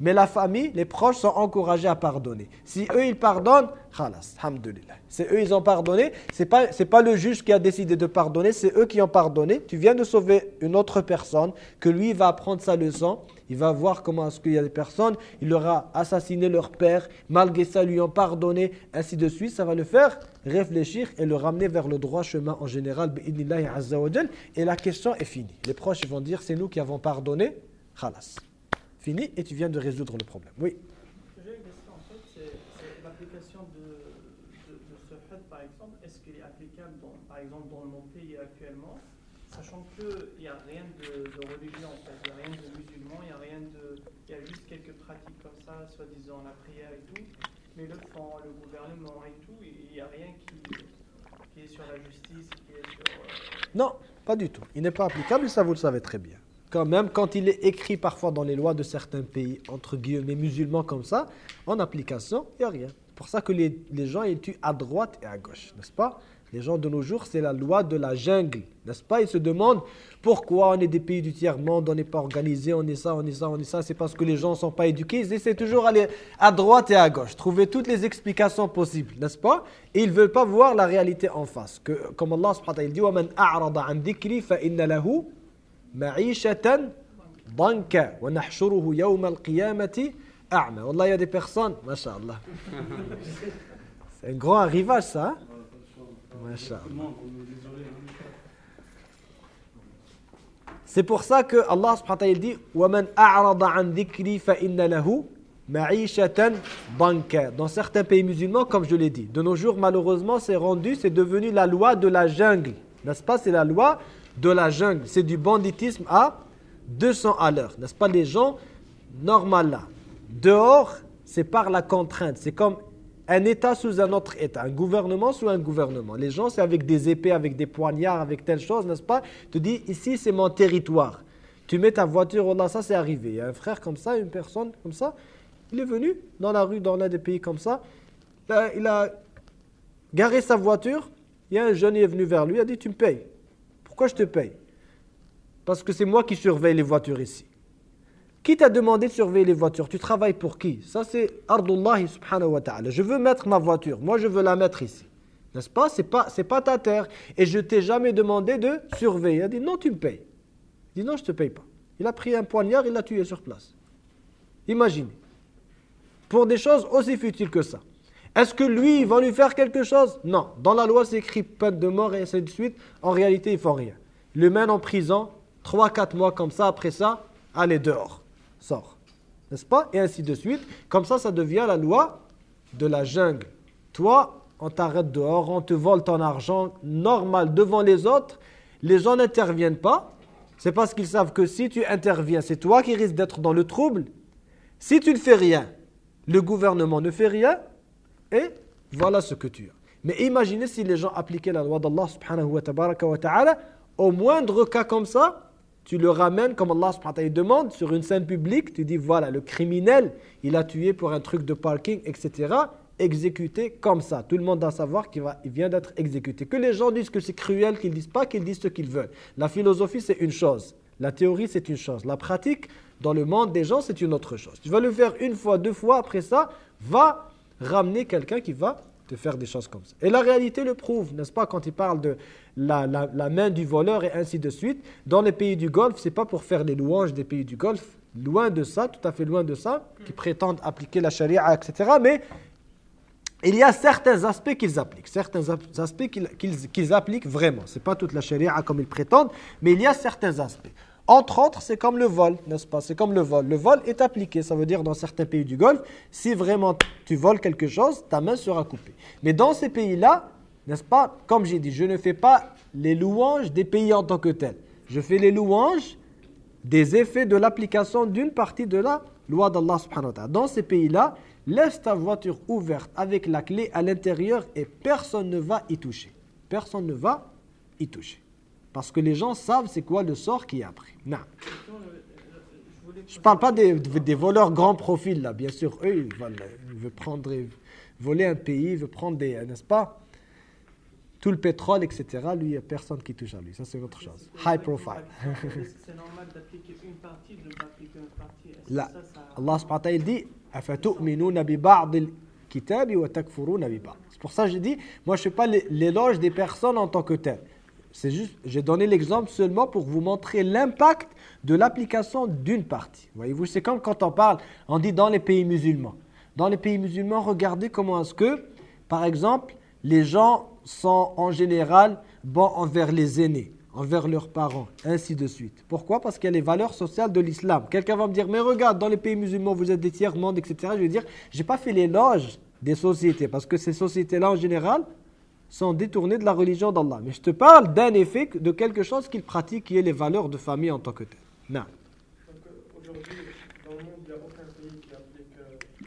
Mais la famille, les proches sont encouragés à pardonner. Si eux, ils pardonnent, khalas, alhamdoulilah. C'est eux, ils ont pardonné. C'est pas, c'est pas le juge qui a décidé de pardonner, c'est eux qui ont pardonné. Tu viens de sauver une autre personne, que lui, il va apprendre sa leçon. Il va voir comment est-ce qu'il y a des personnes, il leur a assassiné leur père, malgré ça, lui ont pardonné, ainsi de suite. Ça va le faire réfléchir et le ramener vers le droit chemin en général, bi'idnillahi azza wa jal. Et la question est finie. Les proches ils vont dire, c'est nous qui avons pardonné, khalas. Fini, et tu viens de résoudre le problème. Oui. J'ai une question, en fait, c'est, c'est l'application de, de, de ce fait, par exemple, est-ce qu'il est applicable, dans, par exemple, dans mon pays actuellement, sachant qu'il n'y a rien de, de religieux, en fait, il n'y a rien de musulman, il n'y a rien de... Il y a juste quelques pratiques comme ça, soi-disant la prière et tout, mais le fond, le gouvernement et tout, il n'y a rien qui, qui est sur la justice, qui est sur... Euh... Non, pas du tout. Il n'est pas applicable, et ça vous le savez très bien. Quand même, quand il est écrit parfois dans les lois de certains pays, entre guillemets musulmans comme ça, en application, il n'y a rien. C'est pour ça que les, les gens ils tuent à droite et à gauche, n'est-ce pas? Les gens de nos jours, c'est la loi de la jungle, n'est-ce pas? Ils se demandent pourquoi on est des pays du tiers-monde, on n'est pas organisé, on est ça, on est ça, on est ça. C'est parce que les gens ne sont pas éduqués. Ils essaient toujours d'aller à droite et à gauche, trouver toutes les explications possibles, n'est-ce pas? Et ils ne veulent pas voir la réalité en face. Que, comme Allah subhanahu wa ta'ala dit, وَمَنْ أَعْرَضَ عَنْ ذِكْرِي فَإِنَّ لَهُ معيشة ضنكا ونحشره يوم القيامة أعمى. Wallah, il y a des personnes, masha'Allah. C'est un grand arrivage ça, hein? Masha'Allah. C'est pour ça que Allah subhanahu wa ta'ala dit وَمَنْ أَعْرَضَ عَنْ ذِكْرِي فَإِنَّ لَهُ معيشة ضنكا. Dans certains pays musulmans, comme je l'ai dit, de nos jours, malheureusement, c'est rendu, c'est devenu la loi de la jungle. N'est-ce pas? C'est la loi de la jungle, c'est du banditisme à deux cents à l'heure, n'est-ce pas? Les gens, normal là, dehors, c'est par la contrainte, c'est comme un État sous un autre État, un gouvernement sous un gouvernement. Les gens, c'est avec des épées, avec des poignards, avec telle chose, n'est-ce pas? Tu dis, ici, c'est mon territoire. Tu mets ta voiture, oh là, ça c'est arrivé. Il y a un frère comme ça, une personne comme ça, il est venu dans la rue, dans l'un des pays comme ça, là, il a garé sa voiture, il y a un jeune qui est venu vers lui, il a dit, tu me payes. Pourquoi je te paye? Parce que c'est moi qui surveille les voitures ici. Qui t'a demandé de surveiller les voitures? Tu travailles pour qui? Ça c'est Ardullahi subhanahu wa ta'ala. Je veux mettre ma voiture, moi je veux la mettre ici. N'est-ce pas? C'est pas, c'est pas ta terre. Et je t'ai jamais demandé de surveiller. Il a dit non, tu me payes. Il dit non, je te paye pas. Il a pris un poignard, il l'a tué sur place. Imaginez. Pour des choses aussi futiles que ça. Est-ce que lui, il va lui faire quelque chose? Non. Dans la loi, c'est écrit peine de mort et ainsi de suite. En réalité, ils font rien. Le mène en prison, trois quatre mois comme ça. Après ça, allez dehors. Sors. N'est-ce pas? Et ainsi de suite. Comme ça, ça devient la loi de la jungle. Toi, on t'arrête dehors, on te vole ton argent normal devant les autres. Les gens n'interviennent pas. C'est parce qu'ils savent que si tu interviens, c'est toi qui risques d'être dans le trouble. Si tu ne fais rien, le gouvernement ne fait rien. Et voilà ce que tu as. Mais imaginez si les gens appliquaient la loi d'Allah subhanahu wa ta'ala, au moindre cas comme ça, tu le ramènes comme Allah subhanahu wa ta'ala demande sur une scène publique, tu dis voilà, le criminel, il a tué pour un truc de parking, et cetera, exécuté comme ça. Tout le monde doit savoir qu'il va, il vient d'être exécuté. Que les gens disent que c'est cruel, qu'ils ne disent pas, qu'ils disent ce qu'ils veulent. La philosophie, c'est une chose. La théorie, c'est une chose. La pratique, dans le monde des gens, c'est une autre chose. Tu vas le faire une fois, deux fois, après ça, va ramener quelqu'un qui va te faire des choses comme ça. Et la réalité le prouve, n'est-ce pas, quand il parle de la, la, la main du voleur et ainsi de suite. Dans les pays du Golfe, ce n'est pas pour faire les louanges des pays du Golfe, loin de ça, tout à fait loin de ça, qui prétendent appliquer la charia, et cetera. Mais il y a certains aspects qu'ils appliquent, certains aspects qu'ils, qu'ils, qu'ils appliquent vraiment. Ce n'est pas toute la charia comme ils prétendent, mais il y a certains aspects. Entre autres, c'est comme le vol, n'est-ce pas? C'est comme le vol. Le vol est appliqué, ça veut dire dans certains pays du Golfe, si vraiment tu voles quelque chose, ta main sera coupée. Mais dans ces pays-là, n'est-ce pas? Comme j'ai dit, je ne fais pas les louanges des pays en tant que tels. Je fais les louanges des effets de l'application d'une partie de la loi d'Allah subhanahu wa ta'ala. Dans ces pays-là, laisse ta voiture ouverte avec la clé à l'intérieur et personne ne va y toucher. Personne ne va y toucher. Parce que les gens savent c'est quoi le sort qui est après. Non. Je ne parle pas des, des voleurs grand profil là, bien sûr. Eux, ils veulent, ils veulent prendre, voler un pays, ils veulent prendre des, n'est-ce pas, tout le pétrole, et cetera. Lui, il n'y a personne qui touche à lui. Ça, c'est autre chose. High profile. Est-ce que c'est normal d'appliquer une partie, de ne pas appliquer une partie? Est-ce Là. que ça, ça... Allah subhanahu wa ta'ala il dit أَفَتُؤْمِنُونَ بِبَعْضِ الْكِتَابِ وَتَكْفُرُونَ بِبَعْضِ. C'est pour ça que j'ai dit, moi je ne fais pas l'éloge des personnes en tant que telles. C'est juste, j'ai donné l'exemple seulement pour vous montrer l'impact de l'application d'une partie. Voyez-vous, c'est comme quand on parle, on dit dans les pays musulmans. Dans les pays musulmans, regardez comment est-ce que, par exemple, les gens sont en général bons envers les aînés, envers leurs parents, ainsi de suite. Pourquoi? Parce qu'il y a les valeurs sociales de l'islam. Quelqu'un va me dire, mais regarde, dans les pays musulmans, vous êtes des tiers-mondes, et cetera. Je vais dire, je n'ai pas fait l'éloge des sociétés, parce que ces sociétés-là, en général, sont détournées de la religion d'Allah. Mais je te parle d'un effet, de quelque chose qu'ils pratiquent, qui est les valeurs de famille en tant que tel. Non. Donc aujourd'hui, dans le monde, il n'y a aucun pays qui applique... Euh,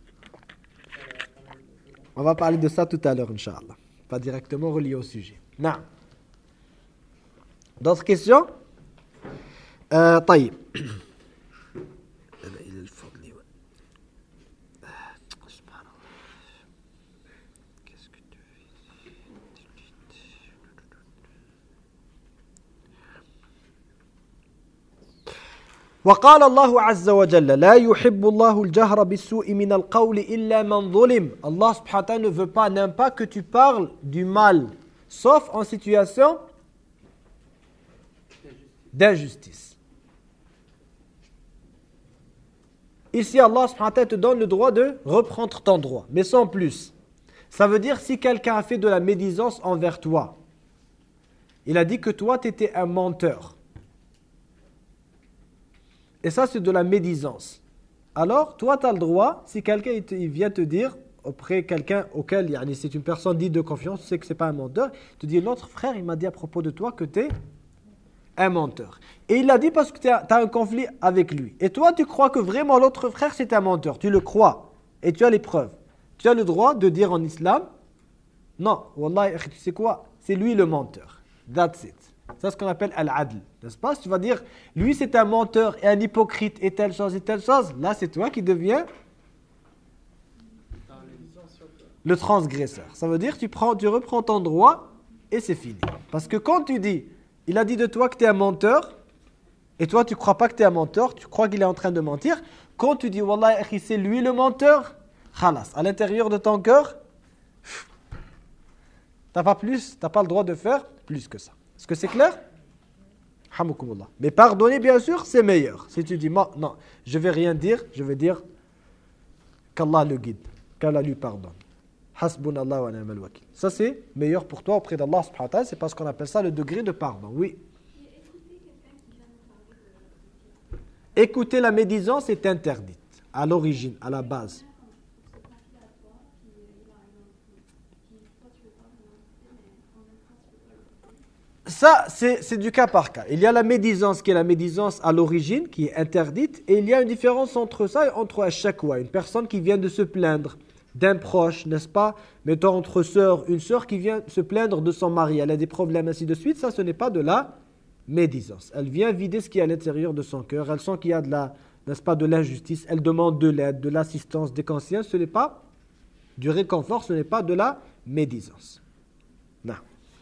euh, On va parler de ça tout à l'heure, Inch'Allah. Pas directement relié au sujet. Non. D'autres questions? Euh, طيب. وقال الله عز وجل لا يحب الله الجهر بالسوء من القول إلا من ظلم. Allah subhanahu wa ta'ala ne veut pas, n'aime pas que tu parles du mal, sauf en situation d'injustice. Ici, Allah subhanahu wa ta'ala te donne le droit de reprendre ton droit, mais sans plus. Ça veut dire si quelqu'un a fait de la médisance envers toi, il a dit que toi, tu étais un menteur. Et ça, c'est de la médisance. Alors, toi, tu as le droit, si quelqu'un il vient te dire, auprès de quelqu'un auquel yani, c'est une personne dite de confiance, tu sais que ce n'est pas un menteur, tu dis, l'autre frère, il m'a dit à propos de toi que tu es un menteur. Et il l'a dit parce que tu as, as un conflit avec lui. Et toi, tu crois que vraiment l'autre frère, c'est un menteur. Tu le crois. Et tu as les preuves. Tu as le droit de dire en islam, non, wallah, tu sais quoi, c'est lui le menteur. That's it. C'est ce qu'on appelle al-adl, n'est-ce pas? Si tu vas dire, lui c'est un menteur et un hypocrite et telle chose et telle chose, là c'est toi qui deviens le transgresseur. Ça veut dire, tu, prends, tu reprends ton droit et c'est fini. Parce que quand tu dis, il a dit de toi que tu es un menteur, et toi tu ne crois pas que tu es un menteur, tu crois qu'il est en train de mentir, quand tu dis, wallah, c'est lui le menteur, khalas, à l'intérieur de ton cœur, tu n'as pas plus, tu n'as pas le droit de faire plus que ça. Est-ce que c'est clair? Hamoukoumullah. Mais pardonner, bien sûr, c'est meilleur. Si tu dis, non, je ne vais rien dire, je vais dire qu'Allah le guide, qu'Allah lui pardonne. Hasbunallah wa ni'mal wakil. Ça, c'est meilleur pour toi auprès d'Allah subhanahu wa ta'ala. C'est parce qu'on appelle ça le degré de pardon. Oui. Écouter la médisance est interdite, à l'origine, à la base. Ça, c'est du cas par cas. Il y a la médisance qui est la médisance à l'origine, qui est interdite, et il y a une différence entre ça et entre ashakwa, une personne qui vient de se plaindre d'un proche, n'est-ce pas? Mettons entre sœurs, une sœur qui vient se plaindre de son mari, elle a des problèmes, ainsi de suite, ça ce n'est pas de la médisance. Elle vient vider ce qui est à l'intérieur de son cœur, elle sent qu'il y a de la, n'est-ce pas, de l'injustice, elle demande de l'aide, de l'assistance, des conseils, ce n'est pas du réconfort, ce n'est pas de la médisance. Non.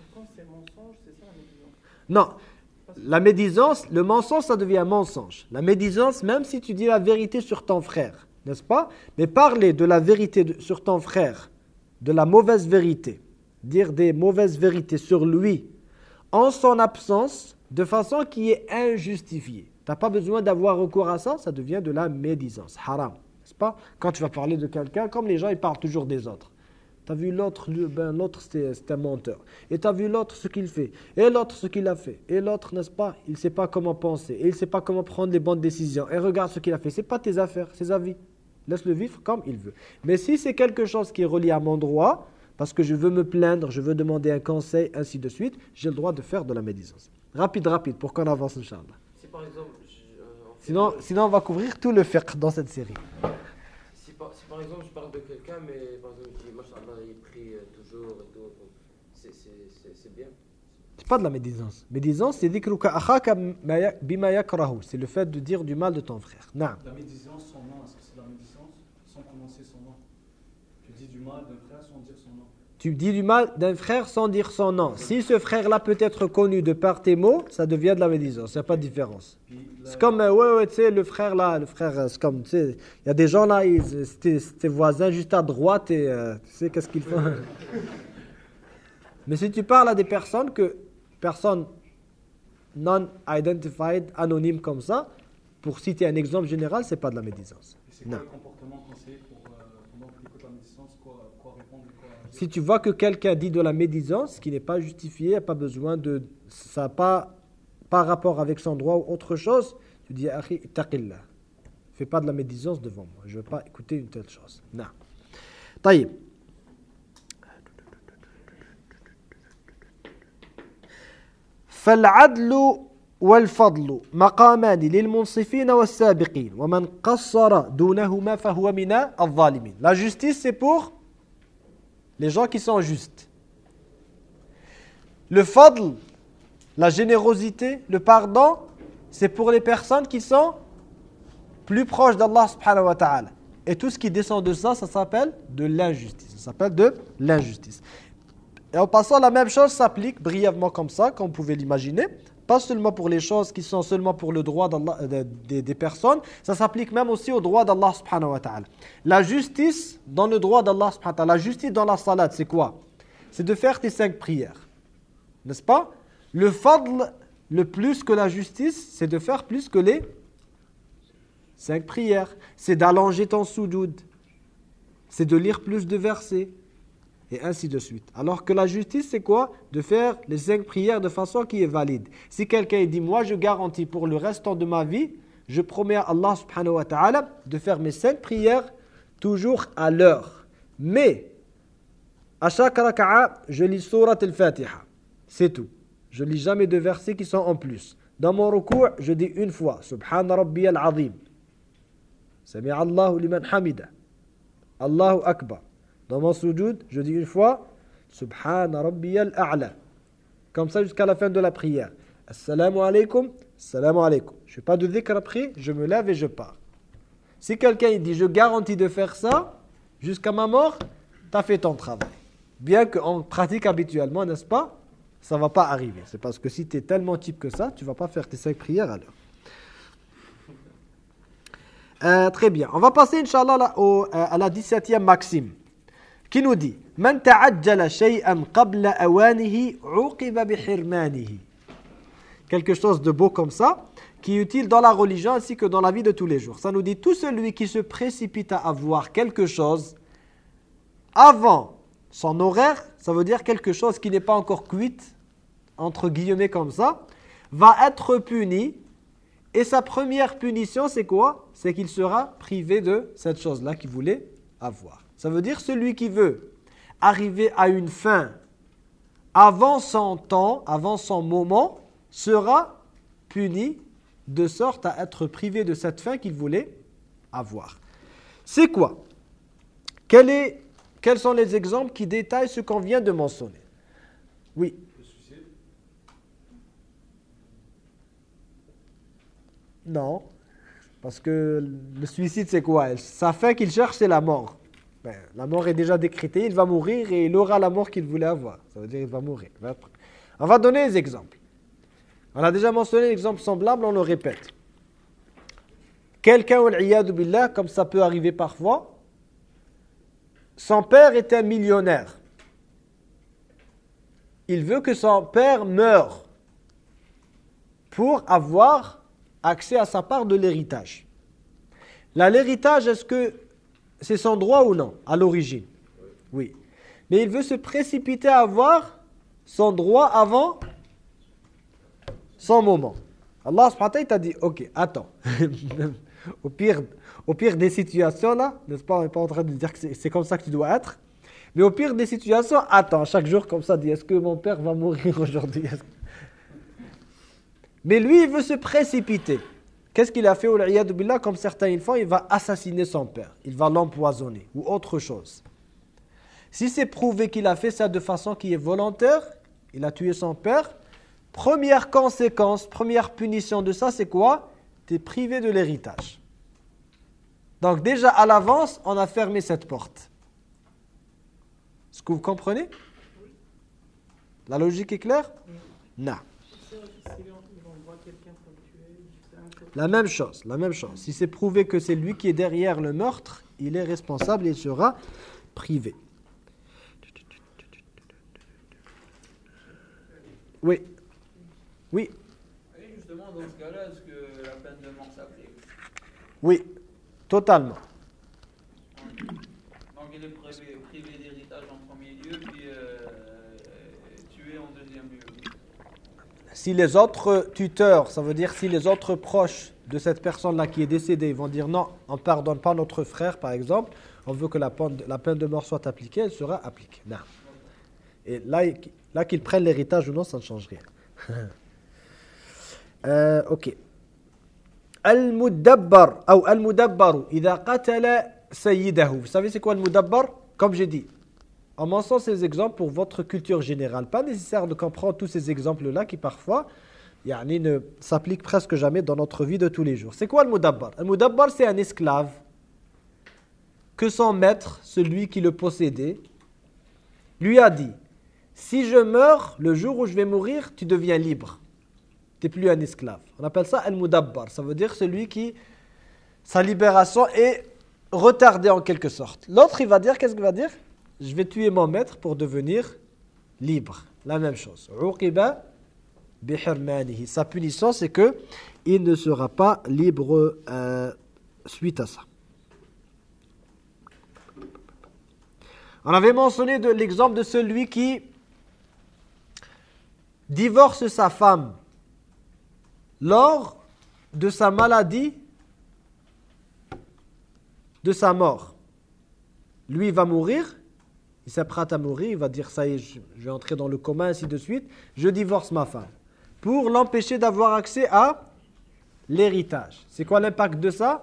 Non, la médisance, le mensonge, ça devient un mensonge. La médisance, même si tu dis la vérité sur ton frère, n'est-ce pas? Mais parler de la vérité de, sur ton frère, de la mauvaise vérité, dire des mauvaises vérités sur lui, en son absence, de façon qui est injustifiée. Tu n'as pas besoin d'avoir recours à ça, ça devient de la médisance, haram, n'est-ce pas? Quand tu vas parler de quelqu'un, comme les gens, ils parlent toujours des autres. Tu as vu l'autre, ben, l'autre c'est un menteur. Et tu as vu l'autre ce qu'il fait. Et l'autre ce qu'il a fait. Et l'autre, n'est-ce pas, il ne sait pas comment penser. Et il ne sait pas comment prendre les bonnes décisions. Et regarde ce qu'il a fait. Ce n'est pas tes affaires, ses avis. Laisse-le vivre comme il veut. Mais si c'est quelque chose qui est relié à mon droit, parce que je veux me plaindre, je veux demander un conseil, ainsi de suite, j'ai le droit de faire de la médisance. Rapide, rapide, pour qu'on avance, Inch'Allah. Si par exemple... Je, euh, sinon, sinon, on va couvrir tout le fiqh dans cette série. Si par, si par exemple je parle de quelqu'un, mais par exemple je dis, Masha'Allah, il prie toujours et tout, c'est bien. C'est pas de la médisance. Médisance, c'est dhikruka akhaka bima yakrahu. C'est le fait de dire du mal de ton frère. Non. La médisance sans nom, est-ce que c'est la médisance sans prononcer son nom? Tu dis du mal d'un frère sans dire son nom. Tu dis du mal d'un frère sans dire son nom. Si ce frère-là peut être connu de par tes mots, ça devient de la médisance. Il n'y a pas de différence. C'est comme, euh, ouais, ouais, tu sais, le frère là, le frère, euh, c'est comme, tu sais, il y a des gens là, ils, c'est tes, c'est tes voisins juste à droite et euh, tu sais qu'est-ce qu'ils font. Mais si tu parles à des personnes que, personnes non-identified, anonymes comme ça, pour citer un exemple général, c'est pas de la médisance. Et c'est quoi le comportement conseillé pour, euh, pendant que tu écoutes la médisance, quoi, quoi répondre et quoi dire? Si tu vois que quelqu'un dit de la médisance, ce qui n'est pas justifié, il n'y a pas besoin de, ça n'a pas, pas rapport avec son droit ou autre chose, tu dis, Akhi, taqillah. Fais pas de la médisance devant moi, je ne veux pas écouter une telle chose. Non. Taïb. فالعدل والفضل مقامان للمنصفين والسابقين ومن قصر دونهما فهو من الظالمين. La justice, c'est pour les gens qui sont justes. Le fadl, la générosité, le pardon, c'est pour les personnes qui sont plus proches d'Allah subhanahu wa ta'ala. Et tout ce qui descend de ça, ça s'appelle de l'injustice. Ça s'appelle de l'injustice. Et en passant, la même chose s'applique brièvement comme ça, comme vous pouvez l'imaginer. Pas seulement pour les choses qui sont seulement pour le droit d'Allah, de, de, des personnes, ça s'applique même aussi au droit d'Allah subhanahu wa ta'ala. La justice dans le droit d'Allah subhanahu wa ta'ala, la justice dans la salat, c'est quoi? C'est de faire tes cinq prières. N'est-ce pas? Le fadl, le plus que la justice, c'est de faire plus que les cinq prières. C'est d'allonger ton soujoud. C'est de lire plus de versets. Et ainsi de suite. Alors que la justice, c'est quoi? De faire les cinq prières de façon qui est valide. Si quelqu'un dit, moi je garantis pour le restant de ma vie, je promets à Allah subhanahu wa ta'ala de faire mes cinq prières toujours à l'heure. Mais, à chaque raka'a, je lis surat al-Fatiha. C'est tout. Je lis jamais de versets qui sont en plus. Dans mon ruku', je dis une fois, Subhana Rabbi al-Azim. Sami'a Allahu liman hamida. Allahu Akbar. Dans mon sujoud, je dis une fois Subhana Rabbiyal A'la. Comme ça jusqu'à la fin de la prière. Assalamu alaikum, assalamu alaikum. Je ne fais pas de dhikr après, je me lève et je pars. Si quelqu'un dit je garantis de faire ça jusqu'à ma mort, tu as fait ton travail. Bien qu'on pratique habituellement, n'est-ce pas? Ça ne va pas arriver. C'est parce que si tu es tellement type que ça, tu ne vas pas faire tes cinq prières à l'heure. Euh, très bien. On va passer, Inch'Allah, au, euh, à la dix-septième maxime. Qui nous dit Man ta'ajjala shay'an qabla awanihi uqiba bihirmanihi. Quelque chose de beau comme ça, qui est utile dans la religion ainsi que dans la vie de tous les jours. Ça nous dit tout celui qui se précipite à avoir quelque chose avant son horaire, ça veut dire quelque chose qui n'est pas encore cuite, entre guillemets comme ça, va être puni. Et sa première punition, c'est quoi? C'est qu'il sera privé de cette chose-là qu'il voulait avoir. Ça veut dire celui qui veut arriver à une fin avant son temps, avant son moment, sera puni de sorte à être privé de cette fin qu'il voulait avoir. C'est quoi? Quel est, Quels sont les exemples qui détaillent ce qu'on vient de mentionner? Oui. Le suicide. Non. Parce que le suicide, c'est quoi? Sa fin qu'il cherche, c'est la mort. Ben, la mort est déjà décrétée, il va mourir et il aura la mort qu'il voulait avoir. Ça veut dire qu'il va mourir. On va donner des exemples. On a déjà mentionné l'exemple semblable, on le répète. Quelqu'un, wal-iyadu billah, comme ça peut arriver parfois, son père est un millionnaire. Il veut que son père meure pour avoir accès à sa part de l'héritage. Là, l'héritage, est-ce que c'est son droit ou non, à l'origine? Oui. Mais il veut se précipiter à avoir son droit avant son moment. Allah subhanahu wa ta'ala t'a dit, ok, attends. au, pire, au pire des situations, là, n'est-ce pas, on n'est pas en train de dire que c'est, c'est comme ça que tu dois être. Mais au pire des situations, attends, chaque jour comme ça, dis, est-ce que mon père va mourir aujourd'hui? Mais lui, il veut se précipiter. Qu'est-ce qu'il a fait, wal-iyadu billah, comme certains ils font? Il va assassiner son père, il va l'empoisonner ou autre chose. Si c'est prouvé qu'il a fait ça de façon qui est volontaire, il a tué son père, première conséquence, première punition de ça, c'est quoi? Tu es privé de l'héritage. Donc déjà à l'avance, on a fermé cette porte. Est-ce que vous comprenez? La logique est claire? Non. La même chose, la même chose. Si c'est prouvé que c'est lui qui est derrière le meurtre, il est responsable et il sera privé. Oui. Oui. Et justement, dans ce cas-là, est-ce que la peine de mort s'applique? Oui, totalement. Donc il est privé, privé d'héritage en premier lieu, puis euh, tué en deuxième lieu. Si les autres tuteurs, ça veut dire si les autres proches de cette personne-là qui est décédée vont dire non, on ne pardonne pas notre frère par exemple, on veut que la peine, la peine de mort soit appliquée, elle sera appliquée. Non. Et là, là qu'ils prennent l'héritage ou non, ça ne change rien. euh, ok. Al-Mudabbar, ou Al-Mudabbaru, idha qatala sayyidahu. Vous savez c'est quoi Al-Mudabbar? Comme j'ai dit, en mentionnant ces exemples pour votre culture générale. Pas nécessaire de comprendre tous ces exemples-là qui parfois yani, ne s'appliquent presque jamais dans notre vie de tous les jours. C'est quoi Al-Mudabbar? Al-Mudabbar, c'est un esclave que son maître, celui qui le possédait, lui a dit: si je meurs, le jour où je vais mourir, tu deviens libre. Tu n'es plus un esclave. On appelle ça Al-Mudabbar. Ça veut dire celui qui, sa libération est retardée en quelque sorte. L'autre, il va dire, qu'est-ce qu'il va dire? Je vais tuer mon maître pour devenir libre. La même chose. Uqiba bihirmanihi. Sa punition, c'est que il ne sera pas libre euh, suite à ça. On avait mentionné de l'exemple de celui qui divorce sa femme lors de sa maladie, de sa mort. Lui, il va mourir, il s'apprête à mourir, il va dire ça y est, je vais entrer dans le coma, ainsi de suite, je divorce ma femme. Pour l'empêcher d'avoir accès à l'héritage. C'est quoi l'impact de ça?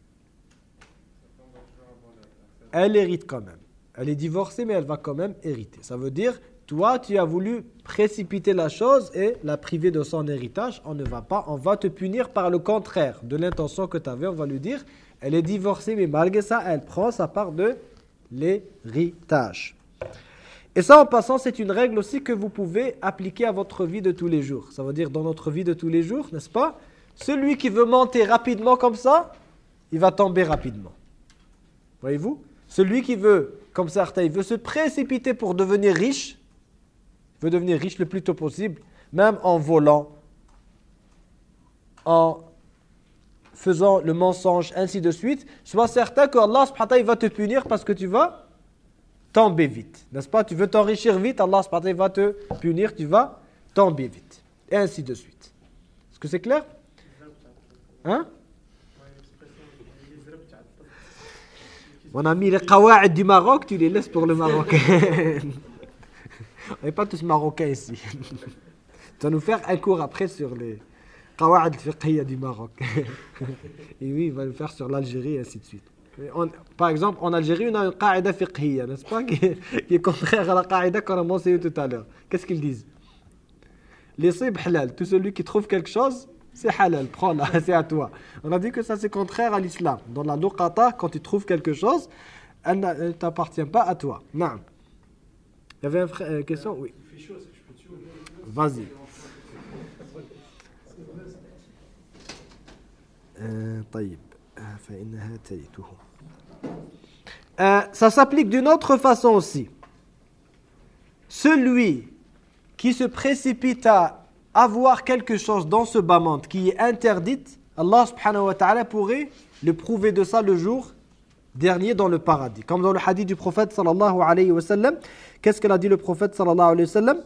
Elle hérite quand même. Elle est divorcée, mais elle va quand même hériter. Ça veut dire, toi, tu as voulu précipiter la chose et la priver de son héritage. On ne va pas, on va te punir par le contraire de l'intention que tu avais. On va lui dire, elle est divorcée, mais malgré ça, elle prend sa part de l'héritage. Et ça, en passant, c'est une règle aussi que vous pouvez appliquer à votre vie de tous les jours. Ça veut dire, dans notre vie de tous les jours, n'est-ce pas? Celui qui veut monter rapidement comme ça, il va tomber rapidement. Voyez-vous? Celui qui veut, comme certains, il veut se précipiter pour devenir riche, veut devenir riche le plus tôt possible, même en volant, en faisant le mensonge, ainsi de suite, sois certain que Allah subhanahu wa ta'ala va te punir parce que tu vas tomber vite. N'est-ce pas? Tu veux t'enrichir vite, Allah subhanahu wa ta'ala va te punir, tu vas tomber vite. Et ainsi de suite. Est-ce que c'est clair? Hein? On a mis les qawa'id du Maroc, tu les laisses pour le Maroc. On n'est pas tous marocains ici. Tu vas nous faire un cours après sur les qawa'id fiqhiyya du Maroc. Et oui, il va le faire sur l'Algérie et ainsi de suite. On, par exemple, en Algérie, on a une qa'ida fiqhiyya, n'est-ce pas, qui est, qui est contraire à la qa'ida qu'on a mentionné tout à l'heure. Qu'est-ce qu'ils disent? Les sib halal, tout celui qui trouve quelque chose, c'est halal, prends-la, c'est à toi. On a dit que ça c'est contraire à l'islam. Dans la luqata, quand tu trouves quelque chose, elle ne t'appartient pas à toi. Non. Il y avait une euh, question? Oui. Vas-y. Euh, euh, ça s'applique d'une autre façon aussi. Celui qui se précipite à avoir quelque chose dans ce bas monde qui est interdite, Allah subhanahu wa ta'ala pourrait le prouver de ça le jour dernier dans le paradis. Comme dans le hadith du prophète sallallahu alayhi wa sallam, qu'est-ce qu'elle a dit le prophète sallallahu alayhi wa sallam?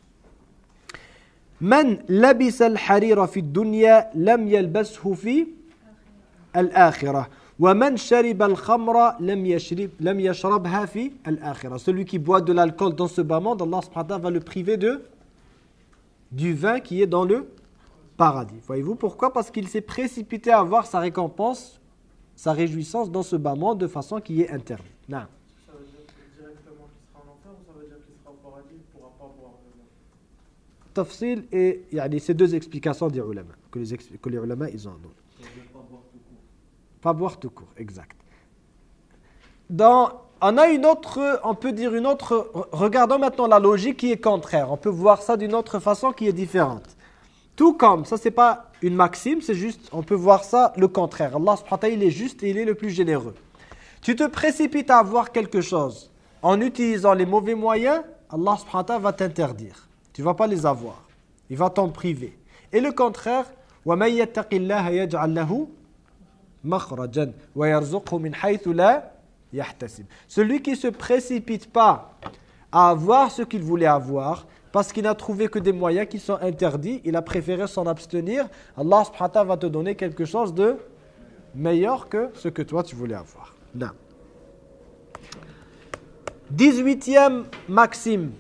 Man labisa al-harira fi ad-dunya lam yalbashu fi al-akhirah wa man shariba al-khamra lam yashrib lam yashrabha fi al-akhirah. Celui qui boit de l'alcool dans ce bas monde, Allah subhanahu wa ta'ala va le priver de du vin qui est dans le paradis. Voyez-vous pourquoi? Parce qu'il s'est précipité à avoir sa récompense, sa réjouissance dans ce bas monde de façon qui est interdite. Non. Ça veut dire directement qu'il sera en enfer ou ça veut dire qu'il sera au paradis, il ne pourra pas boire le vin? Tafsil et il y a ces deux explications des ulama que les, que les ulama ils en donnent. Ça veut dire pas boire tout court. Pas boire tout court, exact. Dans On a une autre, on peut dire une autre, regardons maintenant la logique qui est contraire. On peut voir ça d'une autre façon qui est différente. Tout comme, ça c'est pas une maxime, c'est juste, on peut voir ça le contraire. Allah subhanahu wa ta'ala, il est juste et il est le plus généreux. Tu te précipites à avoir quelque chose en utilisant les mauvais moyens, Allah subhanahu wa ta'ala va t'interdire. Tu ne vas pas les avoir. Il va t'en priver. Et le contraire, وَمَنْ يَتَّقِ اللَّهَ يَجْعَلْ لَهُ مَخْرَجًا وَيَرْزُقْهُ مِنْ حَيْثُ لَا يَحْتَسِبُ. Celui qui ne se précipite pas à avoir ce qu'il voulait avoir, parce qu'il n'a trouvé que des moyens qui sont interdits, il a préféré s'en abstenir, Allah subhanahu wa ta'ala va te donner quelque chose de meilleur que ce que toi tu voulais avoir. Non. dix-huitième maxime.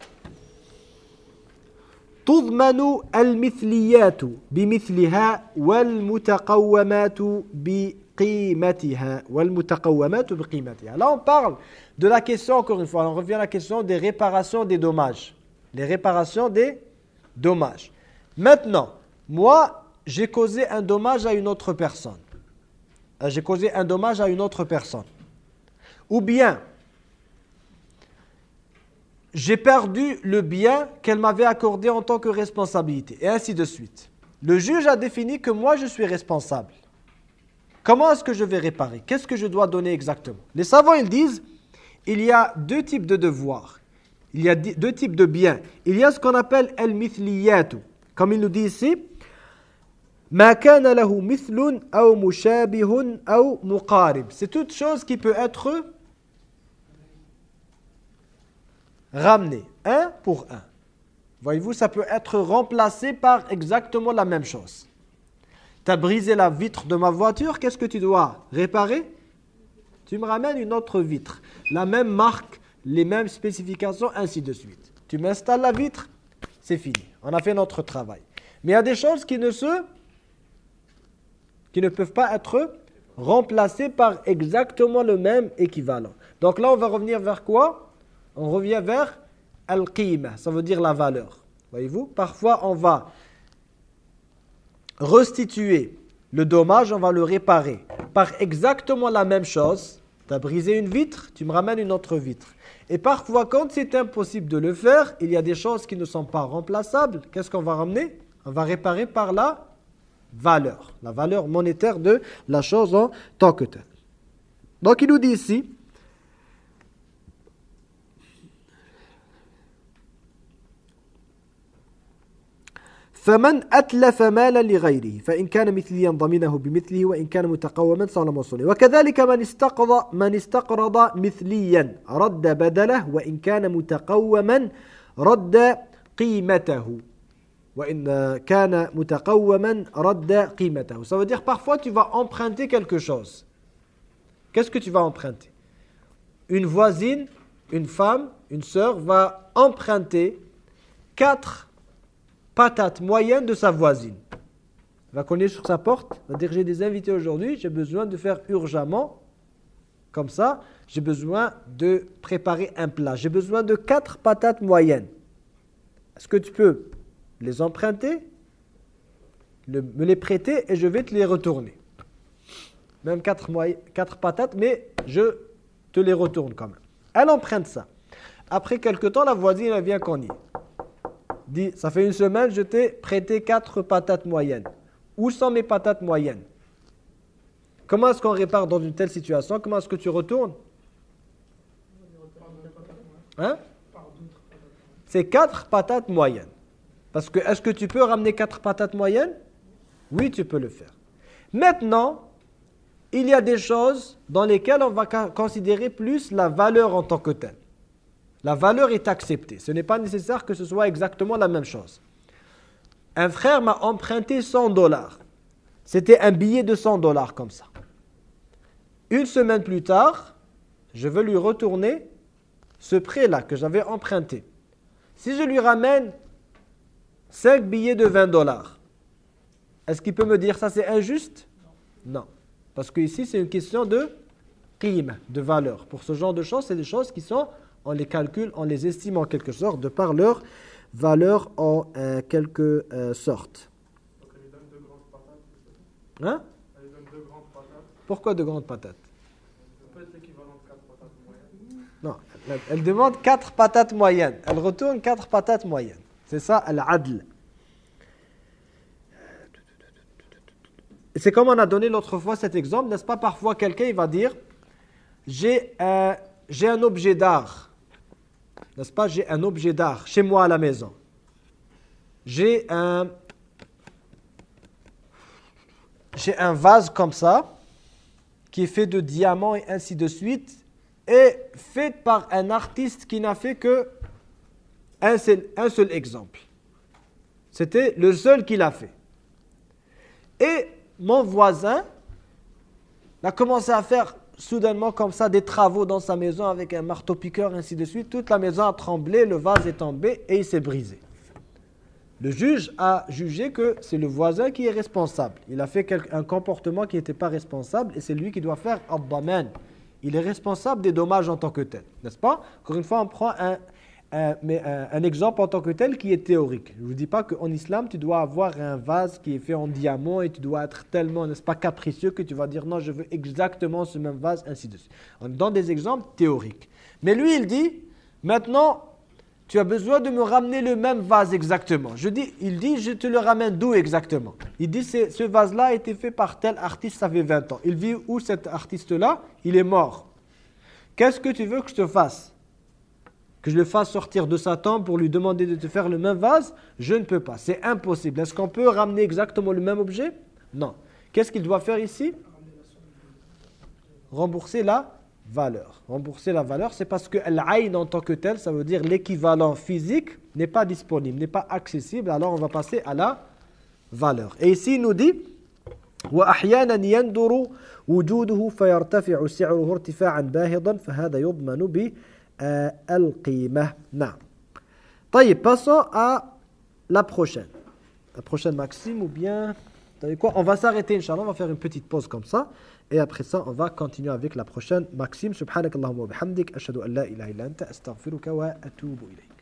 تضمن المثليات بمثلها والمتقومات بقيمتها والمتقومات بقيمتها. Là on parle de la question, encore une fois, on revient à la question des réparations des dommages. Les réparations des dommages. Maintenant, moi, j'ai causé un dommage à une autre personne. J'ai causé un dommage à une autre personne. Ou bien, j'ai perdu le bien qu'elle m'avait accordé en tant que responsabilité, et ainsi de suite. Le juge a défini que moi, je suis responsable. Comment est-ce que je vais réparer? Qu'est-ce que je dois donner exactement? Les savants, ils disent, il y a deux types de devoirs. Il y a deux types de biens. Il y a ce qu'on appelle « al-mithliyatu ». Comme il nous dit ici, « Ma kana lahu mithlun aw mushabihun aw muqarib ». C'est toute chose qui peut être ramené, un pour un. Voyez-vous, ça peut être remplacé par exactement la même chose. Tu as brisé la vitre de ma voiture, qu'est-ce que tu dois réparer? Tu me ramènes une autre vitre, la même marque, les mêmes spécifications, ainsi de suite. Tu m'installes la vitre, c'est fini. On a fait notre travail. Mais il y a des choses qui ne se, qui ne peuvent pas être remplacées par exactement le même équivalent. Donc là, on va revenir vers quoi? On revient vers al-qima, ça veut dire la valeur. Voyez-vous, parfois on va restituer le dommage, on va le réparer par exactement la même chose. Tu as brisé une vitre, tu me ramènes une autre vitre. Et parfois, quand c'est impossible de le faire, il y a des choses qui ne sont pas remplaçables. Qu'est-ce qu'on va ramener? On va réparer par la valeur, la valeur monétaire de la chose en tant que telle. Donc il nous dit ici, فمن أتلف مالا لغيره فإن كان مثليا ضمنه بمثله وإن كان متقوما صار موصولا وكذلك من استقرض من استقرض مثليا رد بدله وإن كان متقوما رد قيمته وإن كان متقوما رد قيمته. Ça veut dire parfois tu vas emprunter quelque chose. Qu'est-ce que tu vas emprunter? Une voisine, une femme, une sœur va emprunter quatre patates moyennes de sa voisine. Elle va cogner sur sa porte, elle va dire j'ai des invités aujourd'hui, j'ai besoin de faire urgemment, comme ça, j'ai besoin de préparer un plat. J'ai besoin de quatre patates moyennes. Est-ce que tu peux les emprunter, le, me les prêter et je vais te les retourner? Même quatre, moy- quatre patates, mais je te les retourne quand même. Elle emprunte ça. Après quelque temps, la voisine elle vient cogner. Dit, ça fait une semaine, je t'ai prêté quatre patates moyennes. Où sont mes patates moyennes? Comment est-ce qu'on répare dans une telle situation? Comment est-ce que tu retournes? Hein? C'est quatre patates moyennes. Parce que, est-ce que tu peux ramener quatre patates moyennes? Oui, tu peux le faire. Maintenant, il y a des choses dans lesquelles on va considérer plus la valeur en tant que telle. La valeur est acceptée. Ce n'est pas nécessaire que ce soit exactement la même chose. Un frère m'a emprunté cent dollars. C'était un billet de cent dollars comme ça. Une semaine plus tard, je veux lui retourner ce prêt-là que j'avais emprunté. Si je lui ramène cinq billets de vingt dollars, est-ce qu'il peut me dire ça c'est injuste? Non. Parce que ici c'est une question de qima, de valeur. Pour ce genre de choses, c'est des choses qui sont... on les calcule, on les estime en quelque sorte de par leur valeur en euh, quelque euh, sorte. Donc elle lui donne deux grandes patates. Hein? Elle lui donne deux grandes patates. Pourquoi de grandes patates? Ça peut être l'équivalent de quatre patates moyennes. Non, elle, elle demande quatre patates moyennes. Elle retourne quatre patates moyennes. C'est ça, al-adl. Et c'est comme on a donné l'autre fois cet exemple, n'est-ce pas? Parfois, quelqu'un il va dire, j'ai euh, j'ai un objet d'art. N'est-ce pas? J'ai un objet d'art chez moi à la maison. J'ai un, j'ai un vase comme ça, qui est fait de diamants et ainsi de suite, et fait par un artiste qui n'a fait que un seul, un seul exemple. C'était le seul qu'il a fait. Et mon voisin a commencé à faire soudainement comme ça des travaux dans sa maison avec un marteau-piqueur et ainsi de suite. Toute la maison a tremblé, le vase est tombé et il s'est brisé. Le juge a jugé que c'est le voisin qui est responsable. Il a fait un comportement qui n'était pas responsable et c'est lui qui doit faire ad-daman. Il est responsable des dommages en tant que tel, n'est-ce pas? Encore une fois, on prend un, un, mais un, un exemple en tant que tel qui est théorique. Je ne vous dis pas qu'en islam, tu dois avoir un vase qui est fait en diamant et tu dois être tellement, n'est-ce pas, capricieux que tu vas dire non, je veux exactement ce même vase, ainsi de suite. On donne des exemples théoriques. Mais lui, il dit, maintenant, tu as besoin de me ramener le même vase exactement. Je dis, il dit, je te le ramène d'où exactement? Il dit, ce vase-là a été fait par tel artiste, ça fait vingt ans. Il vit où cet artiste-là? Il est mort. Qu'est-ce que tu veux que je te fasse? Que je le fasse sortir de sa tombe pour lui demander de te faire le même vase? Je ne peux pas, c'est impossible. Est-ce qu'on peut ramener exactement le même objet? Non. Qu'est-ce qu'il doit faire ici? Rembourser la valeur. Rembourser la valeur, c'est parce que l'ayn en tant que tel, ça veut dire l'équivalent physique n'est pas disponible, n'est pas accessible, alors on va passer à la valeur. Et ici il nous dit وأحيانا يندر وجوده فيرتفع سعره ارتفاعا باهظا فهذا يضمن بالقيمة. نعم. طيب, passons à la prochaine. La prochaine maxime ou bien vous savez quoi? On va s'arrêter, Inch'Allah, on va faire une petite pause comme ça. Et après ça, on va continuer avec la prochaine maxime. Subhanakallahumma wa bihamdik, ashhadu an la ilaha illa anta, astaghfiruka wa atubu ilayk.